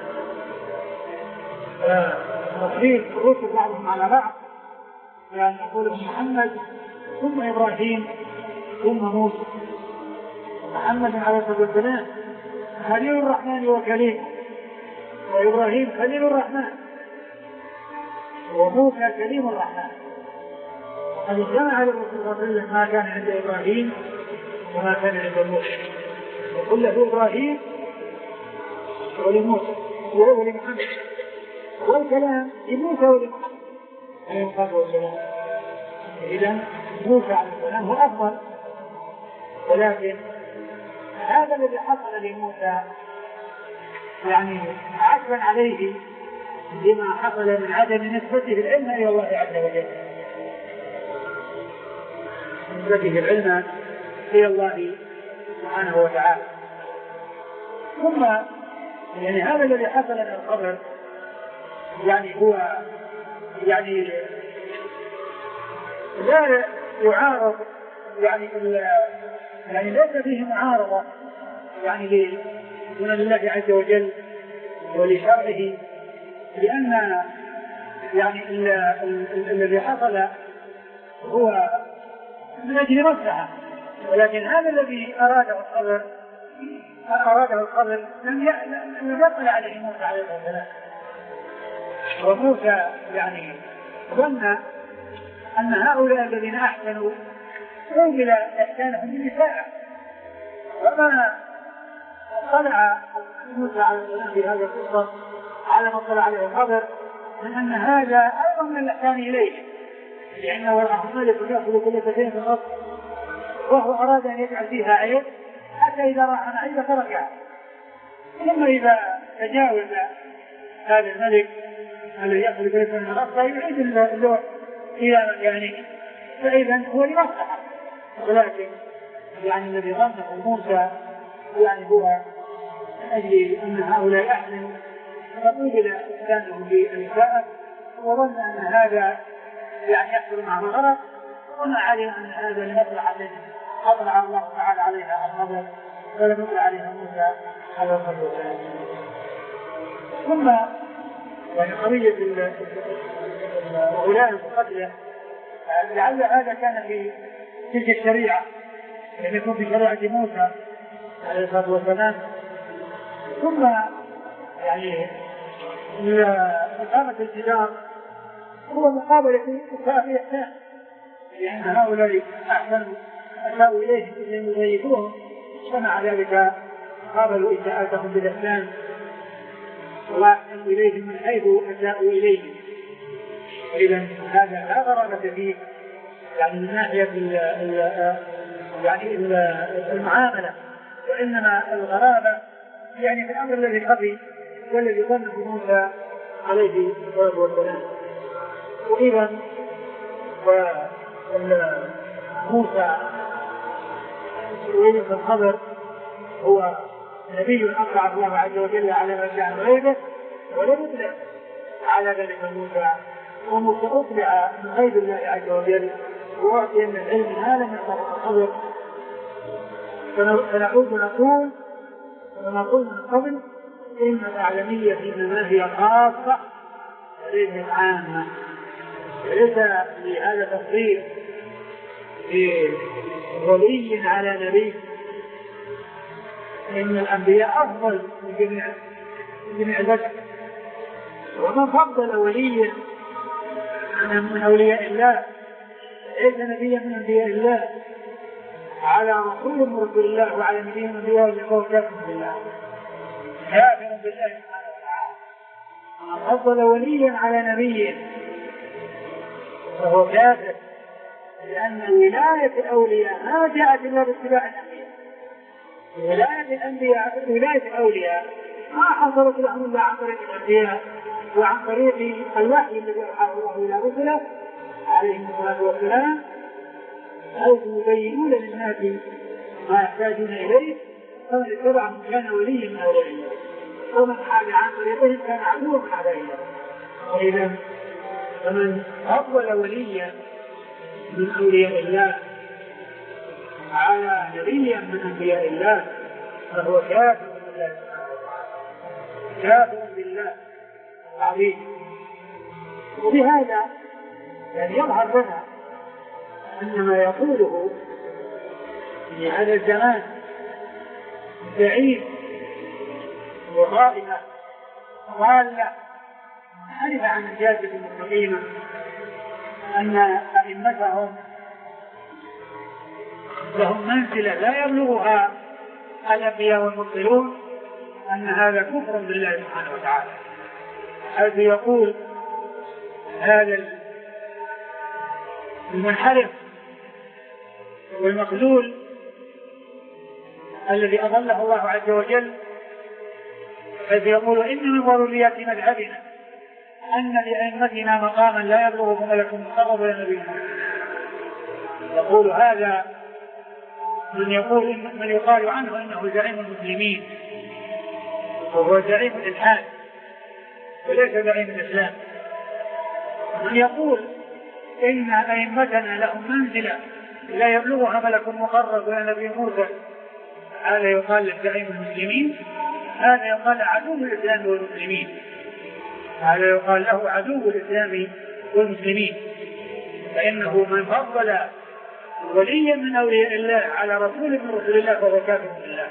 تفضيل الرسل بعضهم على بعض، يعني يقول محمد ثم إبراهيم ثم موسى. محمد عليه الصلاة والسلام خليل الرحمن وكليم، وإبراهيم خليل الرحمن، وموسى كليم الرحمن. قد اجتمع للرسول صلى الله عليه وسلم ما كان عند إبراهيم وما كان عند موسى، وقل له إبراهيم ولموسى ولمحمد، والكلام لموسى ولمحمد عليه الصلاة والسلام. إذن موسى عليه السلام هو أفضل، ولكن هذا الذي حصل لموسى يعني عكسا عليه لما حصل من عدم نسبته العلم إلى الله عز وجل، نسبته العلم إلى الله سبحانه وتعالى. ثم يعني هذا الذي حصل من الخبر يعني هو يعني لا يعارض يعني يعني ليس فيه معارضة يعني من الله عز وجل ولشرعه، لأن يعني الذي حصل هو من أجل مصلحة، ولكن هذا الذي أراده الخبر أراده الخبر لم يطلع عليه موسى عليه السلام. وموسى يعني ظن أن هؤلاء الذين أحسنوا قوبل إحسانهم بالنساء، وما طلع موسى عليه السلام في هذه القصة على ما طلع عليه الخبر من أن هذا أيضا من الإحسان إليه، لأنه رأى مالك يأخذ كل فتين في الأرض وهو أراد أن يجعل فيها عيب، حتى إذا رأى عيب تركها. ثم إذا تجاوز هذا الملك الذي يأخذ كل فتين في الأرض يعيد اللوح إلى يعني، فإذا هو لمصلحة، ولكن يعني الذي ظنه موسى يعني هو من أجل أن هؤلاء أحسنوا فقوبل إحسانهم بالنساء، وظن أن هذا يعني يحصل معه غلط، وما علم أن هذا لمصلحة أطلع الله تعالى عليها الخبر ولم يطلع عليها موسى عليه الصلاة والسلام. ثم يعني قضية الغلام وقتله لعل هذا كان في تلك الشريعة، يعني يكون في شريعة موسى عليه الصلاة والسلام. ثم يعني إقامة الجدار هو مقابلة إساءة في إحسان، لأن هؤلاء أحسنوا أساءوا إليهم إذن يضيفوهم، ومع ذلك قابلوا إساءتهم بالإحسان وأحسنوا إليهم من حيث أساءوا إليهم. إذن هذا لا غرابة فيه يعني من ناحية ال ال يعني ال المعاملة، وإنما الغرابة يعني في الأمر الذي خفي والذي ظنه موسى عليه الصلاة والسلام. وإذا موسى وإذا الخبر هو نبي أطلع الله عز وجل على ما شاء من غيبه، ولم يطلع على ذلك موسى، وموسى أطلع من غيب الله عز وجل وأعطي من العلم هذا من الخبر. فنعود ونقول ونقول من قبل إن الأعلمية إنما هي خاصة وليست عامة، وليس لهذا تفضيل بولي على نبي، إن الأنبياء أفضل من جميع جميع البشر، ومن فضل وليا من أولياء الله ليس نبيا من أنبياء الله، على رسول من رسول الله وعلى نبي من نبيه فهو كافر بالله كافر بالله سبحانه وتعالى. من فضل وليا على نبي فهو كافر، لأن ولاية الأولياء ما جاءت إلا باتباع الأنبياء. ولاية الأنبياء ولاية الأولياء ما حصلت لهم إلا عن طريق الأنبياء وعن طريق الوحي الذي أوحاه الله إلى رسله عليهم الصلاة والسلام، حيث يبينون للناس ما يحتاجون إليه. فمن اتبعهم كان وليا من أولياء الله، ومن حاد عن طريقهم كان عدوا من أعداء الله. وإذا فمن أفضل وليا من أولياء الله على نبيا من أنبياء الله فهو كافر بالله كافر بالله العظيم. وبهذا يعني يظهر لنا أن ما يقوله في هذا الزمان بعيد وضائمة ضالة منحرفة عن الجادة المستقيمة، أن أئمتهم لهم منزلة لا يبلغها الأنبياء والمرسلون، أن هذا كفر بالله سبحانه وتعالى. حيث يقول هذا المنحرف والمخذول الذي أضله الله عز وجل، حيث يقول إن من ضروريات مذهبنا أن لأئمتنا مقاما لا يبلغه ملك مقرب ولا نبي مرسل. يقول هذا من يقول من يقال عنه انه زعيم المسلمين، وهو زعيم الالحاد وليس زعيم الاسلام. من يقول ان ائمتنا لهم منزله لا يبلغها ملك مقرب ولا نبي مرسل، هذا يقال له زعيم المسلمين، هذا يقال عدو الاسلام والمسلمين، هذا يقال له عدو الاسلام والمسلمين. فانه من فضل وليا من أولياء الله على رسول من رسول الله فهو كافر بالله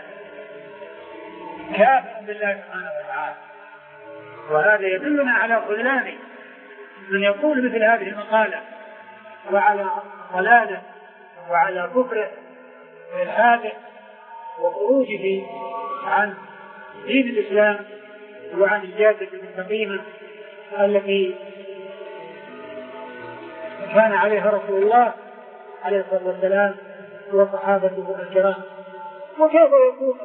كافر بالله سبحانه وتعالى. وهذا يدلنا على خذلان من يقول مثل هذه المقالة وعلى ضلاله وعلى كفره والحاده وخروجه عن دين الإسلام وعن الجادة المستقيمة التي كان عليها رسول الله عليه الصلاة والسلام وصحابته الكرام. وكيف يكون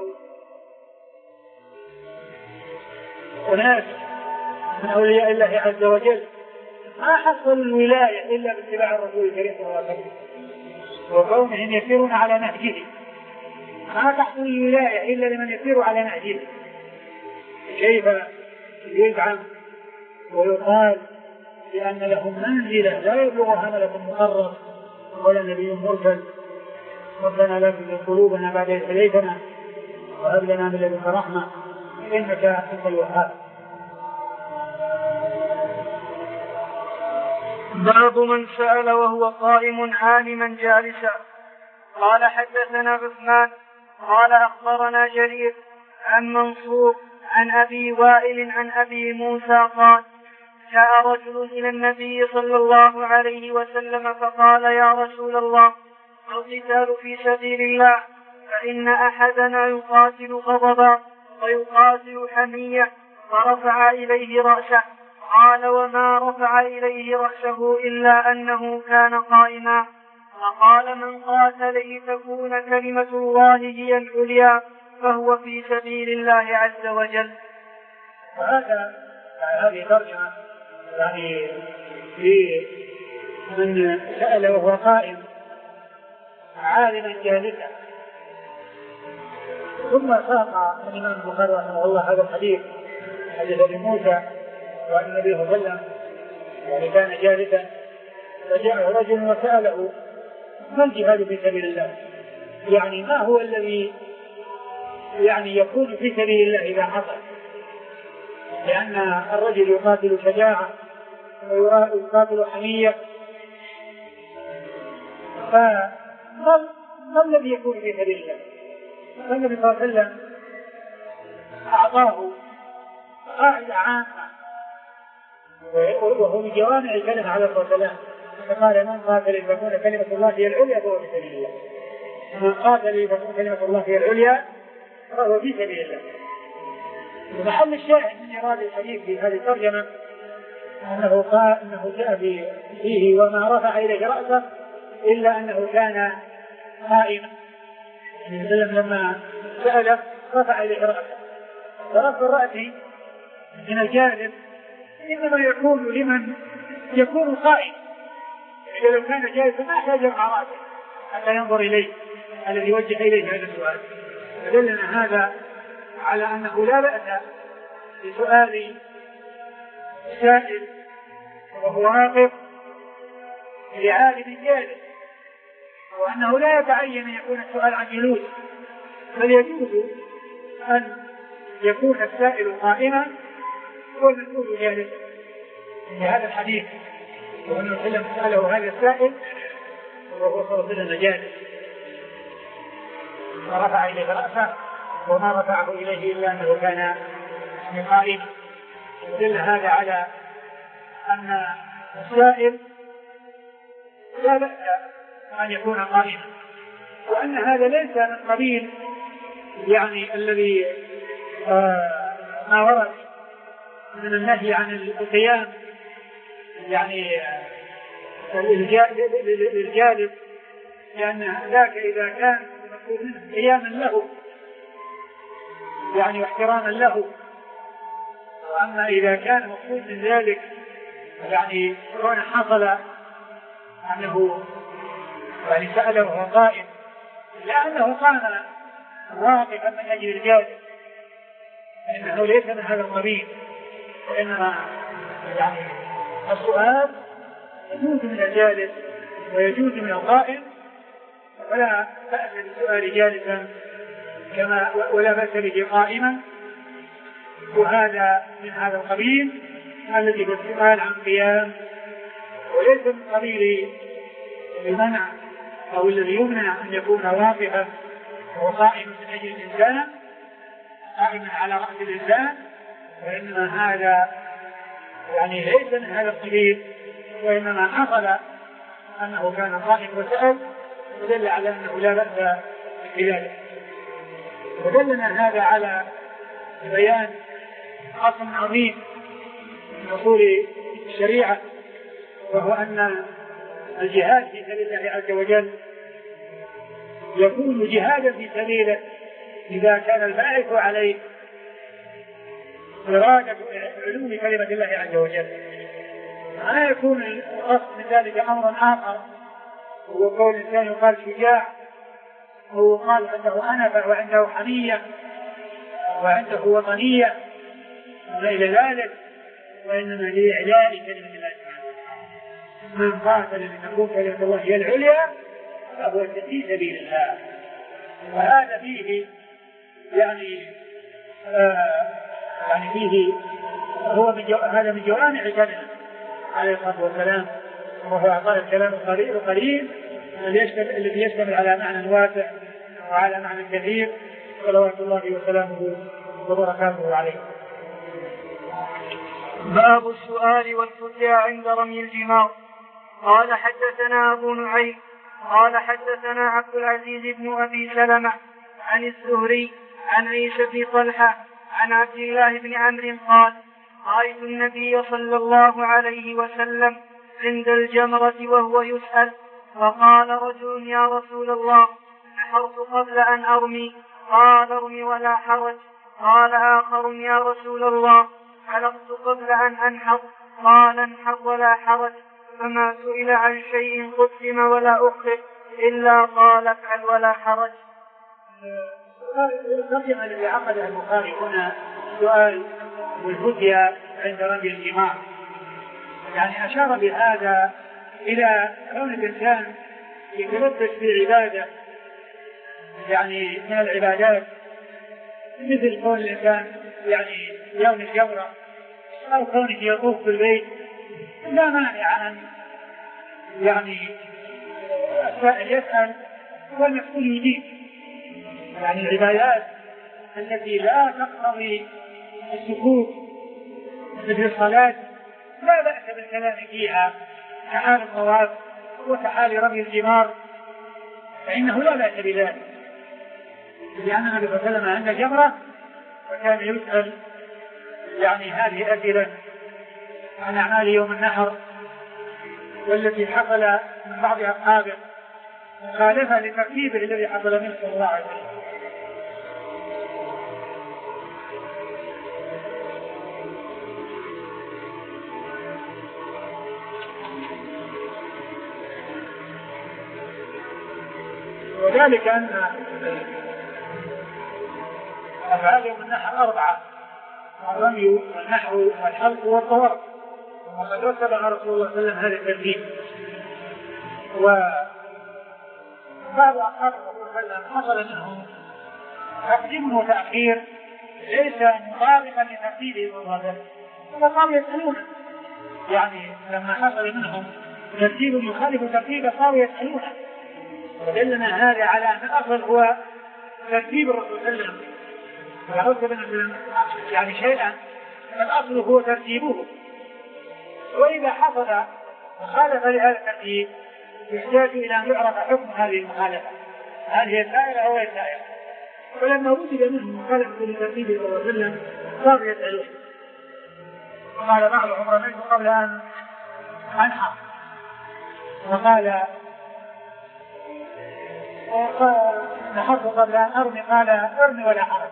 أناس من أولياء الله عز وجل ما حصلوا الولاية إلا باتباع الرسول الكريم صلى الله عليه وسلم وقومهم يسيرون على نهجه، ما تحصل الولاية إلا لمن يسير على نهجه. كيف يزعم ويقال بأن لهم منزلة لا يبلغها ملك مقرب ولا نبي مرسل؟ ربنا لا تزغ قلوبنا بعد إذ هديتنا وهب لنا من لدنك رحمة إنك أنت الوهاب. باب من سأل وهو قائم عالما جالسا. قال حدثنا عثمان قال أخبرنا جرير عن منصور عن أبي وائل عن أبي موسى قال جاء رجل إلى النبي صلى الله عليه وسلم فقال يا رسول الله القتال في سبيل الله فإن أحدنا يقاتل غضبا ويقاتل حمية، فرفع إليه رأسه. قال وما رفع إليه رأسه إلا أنه كان قائما. فقال من قاتل لتكون كلمة الله هي العليا فهو في سبيل الله عز وجل. وهذا هذه ترجمة يعني في من سأل وهو قائم عالما جالسا. ثم ساق الإمام البخاري رحمه الله هذا الحديث حديث ابي موسى وأن النبي صلى الله عليه وسلم يعني كان جالسا فجاءه رجل وسأله ما الجهاد في سبيل الله، يعني ما هو الذي يعني يكون في سبيل الله إذا حصل، لأن الرجل يقاتل شجاعة ويقاتل حمية، فما ما الذي يكون في سبيل الله؟ فالنبي صلى الله عليه وسلم أعطاه قاعدة عامة وهو من جوامع الكلمة على الصلاة والسلام، فقال من قاتل لتكون كلمة الله هي العليا فهو في سبيل الله. من قاتل لتكون كلمة الله هي العليا فهو في سبيل الله. ومحل الشاهد من إيراد الحديث في هذه الترجمة أنه قال أنه جاء فيه وما رفع إليه رأسه إلا أنه كان قائما. يعني لما سأله رفع إليه رأسه، ورفع الرأس من الجانب إنما يكون لمن يكون قائما، إذا لو كان جالسا ما احتاج مع رأسه حتى ينظر إليه الذي يوجه إليه هذا السؤال. فدلنا هذا على أنه لا بأس بسؤال سائل وهو واقف لعالم جالس، وأنه لا يتعين أن يكون السؤال عن جلوس، بل يجوز أن يكون السائل قائما والمسؤول جالسا. في هذا الحديث وأنه سلم سأله هذا السائل وهو صلى الله عليه وسلم جالس فرفع إليه رأسه وما رفعه إليه إلا أنه كان قائما. يدل هذا على أن السائل لا بأس أن يكون قائما، وأن هذا ليس من قبيل يعني الذي آه ما ورد من النهي عن القيام يعني للجالس، لأن ذاك إذا كان قياما له يعني واحتراما له. وأما إذا كان مقصود من ذلك يعني كون حصل أنه يعني سأله وهو قائم لأنه قام واقفا من أجل الجالس، فإنه ليس من هذا القبيل، وإنما يعني السؤال يجوز من الجالس ويجوز من القائم، ولا بأس بالسؤال جالسا كما ولا بأس به قائما. وهذا من هذا القبيل الذي هو السؤال عن قيام، وليس من قبيل المنع أو الذي يمنع أن يكون واقفا وقائما من أجل الإنسان قائما على رأس الإنسان، وإنما هذا يعني ليس من هذا القبيل، وإنما حصل أنه كان قائم وسأل ودل على أنه لا بأس بذلك. ودلنا هذا على بيان أصل عظيم من أصول الشريعة، وهو أن الجهاد في سبيل الله عز وجل يكون جهادا في سبيله إذا كان الباعث عليه إرادة علو كلمة الله عز وجل. ما يكون القصد من ذلك أمر آخر، هو قول الإنسان يقال شجاع، هو قال عنده أنفة وعنده حمية وعنده وطنية وما إلى ذلك، وإنما لإعلاء كلمة الله تعالى. من قاتل لتكون كلمة الله هي العليا فهو في سبيل الله. وهذا فيه يعني آه يعني فيه هو من جو... هذا من جوامع كلمة عليه الصلاة والسلام، وهو أعطاه الكلام القليل القليل الذي يشتمل على معنى واسع وعلى معنى كثير، صلوات الله وسلامه وبركاته عليه. باب السؤال والفتيا عند رمي الجمار. قال حدثنا أبو نعيم قال حدثنا عبد العزيز بن أبي سلمة عن الزهري عن عيسى بن طلحة عن عبد الله بن عمرو قال رأيت النبي صلى الله عليه وسلم عند الجمرة وهو يسأل، فقال رجل يا رسول الله نحرت قبل أن أرمي، قال ارمي ولا حرج. قال آخر يا رسول الله حلقت قبل أن أنحر، قال انحر ولا حرج. فما سئل عن شيء قدم ولا أخر إلا قال افعل ولا حرج. الترجمة الذي عقدها البخاري هنا سؤال والفتيا عند رمي الجمار، يعني أشار بهذا إلى كون الإنسان يتلبس في عبادة يعني من العبادات، مثل كون الإنسان يعني يوم الجمرة أو كونه يطوف بالبيت، لا مانع أن يعني السائل يسأل والمسؤول يجيب. يعني العبادات التي لا تقتضي السكوت مثل الصلاة لا بأس بالكلام فيها، كحال الطواف وكحال رمي الجمار، فإنه لا بأس بذلك، لأن النبي صلى الله عليه وسلم عند جمرة وكان يسأل يعني هذه الأسئلة عن أعمال يوم النحر والتي حصل من بعض أصحابه مخالفة لترتيبه الذي حصل منه صلى الله عليه وسلم. وذلك أن أفعال يوم النحر أربعة: الرمي والنحر والحلق والطواف، وقد رتب على رسول الله صلى الله عليه وسلم هذا الترتيب. وبعض أصحاب الرسول صلى الله عليه وسلم حصل منهم تقديم وتأخير ليس مطابقا لترتيبه صلى الله عليه وسلم، فصاروا يسألون، يعني لما حصل منهم ترتيب يخالف ترتيبه صاروا يسألون، ودلنا هذا على أن الأصل هو ترتيب الرسول صلى الله عليه وسلم. ورتب يعني شيئا الأصل هو ترتيبه، وإذا حصل مخالفة لهذا الترتيب يحتاج إلى أن يعرف حكم هذه المخالفة، هل هي سائرة أو غير سائرة. فلما وجد منهم مخالفة لترتيب صلى الله عليه وسلم صاروا يسألون. قال بعضهم رميت قبل أن أنحر، وقال نحرت قبل أن أرمي، قال أرمي ولا حرج.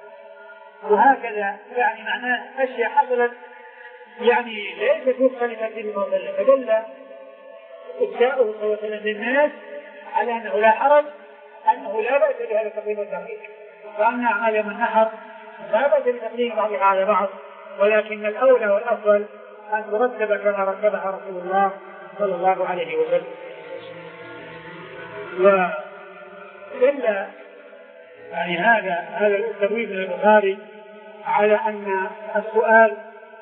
وهكذا يعني معناه أشياء حصلت يعني ليست وفقا لترتيب صلى الله عليه وسلم، فدل إبداؤه صلى الله عليه وسلم للناس على أنه لا حرج، أنه لا بأس بهذا التقديم والتأخير، وأن أعمال يوم النحر لا بأس بتقديم بعضها على بعض، ولكن الأولى والأفضل أن ترتب كما رتبها رسول الله صلى الله عليه وسلم. وإلا يعني هذا هذا التبويب من البخاري على أن السؤال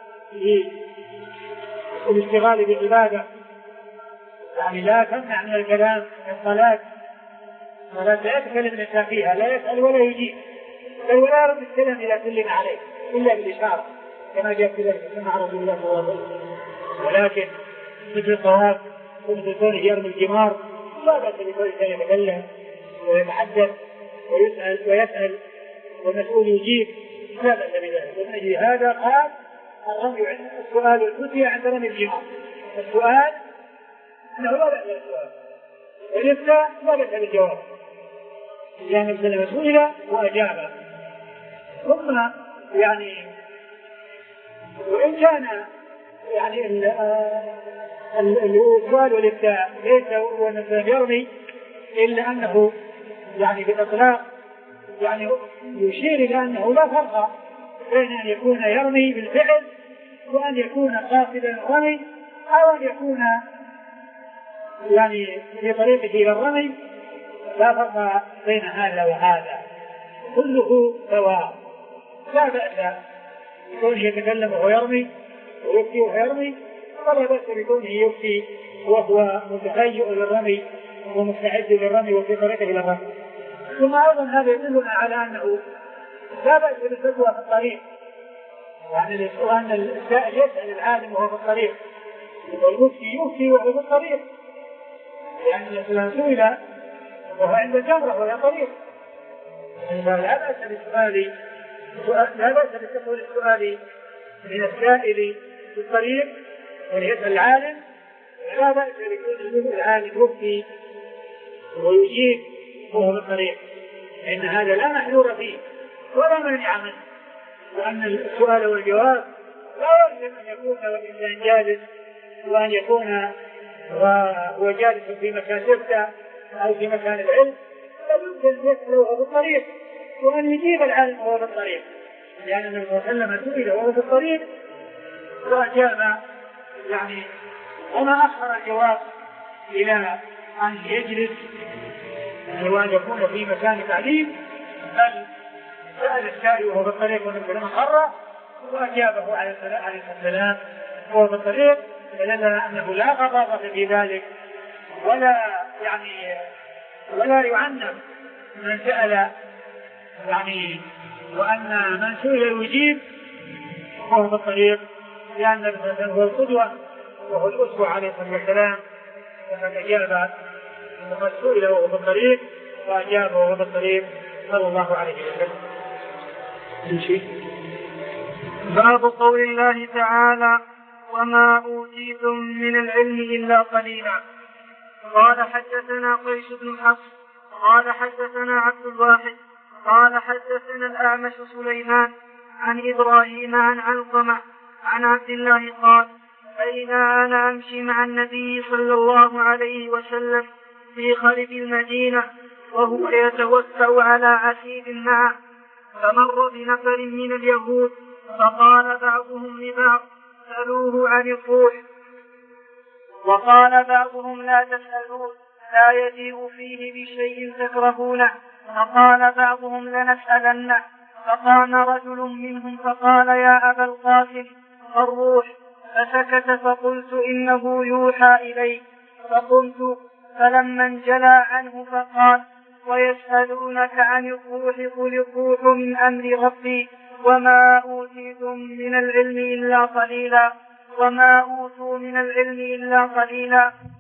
للاشتغال بالعبادة يعني لا تمنع من الكلام في الصلاة، ولا يتكلم الإنسان فيها، لا يسأل ولا يجيب، بل ولا يرد الكلام إذا سلم عليه إلا بالإشارة كما جاء في ذلك مع رسول الله صلى الله عليه وسلم. ولكن مثل الطواف ومثل كونه يرمي الجمار لا بأس بكل إنسان يتكلم ويتحدث ويسأل ويسأل والمسؤول يجيب، لا بأس بذلك. ومن أجل هذا قال الرمي عند السؤال والفتية عند رمي الجمار، السؤال انه لا بأس بالسؤال، والإفتاء لا بأس بالجواب، يعني السلام سئل وأجاب. ثم يعني وإن كان يعني السؤال والإفتاء ليس هو الإنسان يرمي، إلا أنه يعني بالإطلاق يعني يشير إلى أنه لا فرق بين أن يكون يرمي بالفعل وأن يكون قاصدا الرمي، أو أن يكون يعني في طريقه إلى الرمي، لا فرق بين هذا وهذا، كله سواء، لا بأس بكونه يتكلم وهو يرمي ويفتي وهو يرمي، ولا بأس بكونه يفتي وهو متهيئ للرمي ومستعد للرمي وفي طريقه إلى الرمي. ثم أيضا هذا يدلنا على أنه لا بأس بالفتوى في الطريق، يعني أن السائل يسأل العالم وهو في الطريق، والمفتي يفتي وهو في الطريق، يعني الإنسان سئل وهو عند الجمرة وهي طريق، لا بأس بالسؤال، لا بأس بتقول السؤال من السائل في الطريق وليسأل العالم، لا بأس بكون العالم يفتي ويجيب وهو في الطريق، إن هذا لا محذور فيه ولا مانع منه. وأن السؤال والجواب لا يلزم أن يكون الإنسان جالس وأن يكون هو جالس في مكان يفتى أو في مكان العلم، بل يمكن أن يسأل وهو في الطريق وأن يجيب العالم وهو في الطريق، لأن النبي صلى الله عليه وسلم سئل وهو في الطريق وأجاب، يعني وما أخر الجواب إلى أن يجلس وأن يكون في مكان تعليم، بل سأل السائل وهو في الطريق والنبي صلى الله عليه وسلم مرة وأجابه عليه السلام وهو في الطريق، فلنا أنه لا غضاضة في ذلك ولا يعني ولا يعنف من سأل، يعني وأن من سئل يجيب وهو في الطريق، لأن الإنسان هو القدوة وهو الأسوة عليه الصلاة والسلام، فقد أجاب فقد سئل وهو في الطريق فأجاب وهو في الطريق صلى الله عليه وسلم. باب قول الله تعالى وما أوتيتم من العلم إلا قليلا. قال حدثنا قيس بن حفص قال حدثنا عبد الواحد قال حدثنا الأعمش سليمان عن إبراهيم عن علقمة عن عبد الله قال بين أنا أمشي مع النبي صلى الله عليه وسلم في خلف المدينة وهو يتوسع على عسير معه فمر بنفر من اليهود فقال بعضهم لبعض سألوه عن الروح وقال بعضهم لا تسألوه لا يجيء فيه بشيء تكرهونه فقال بعضهم لنسألنه فقام رجل منهم فقال يا أبا القاسم الروح فسكت فقلت إنه يوحى إليه فقمت فلما انجلى عنه فقال ويسألونك عن الروح قل الروح من أمر ربي وما أوتيتم من العلم إلا قليلا وما أوتوا من العلم إلا قليلا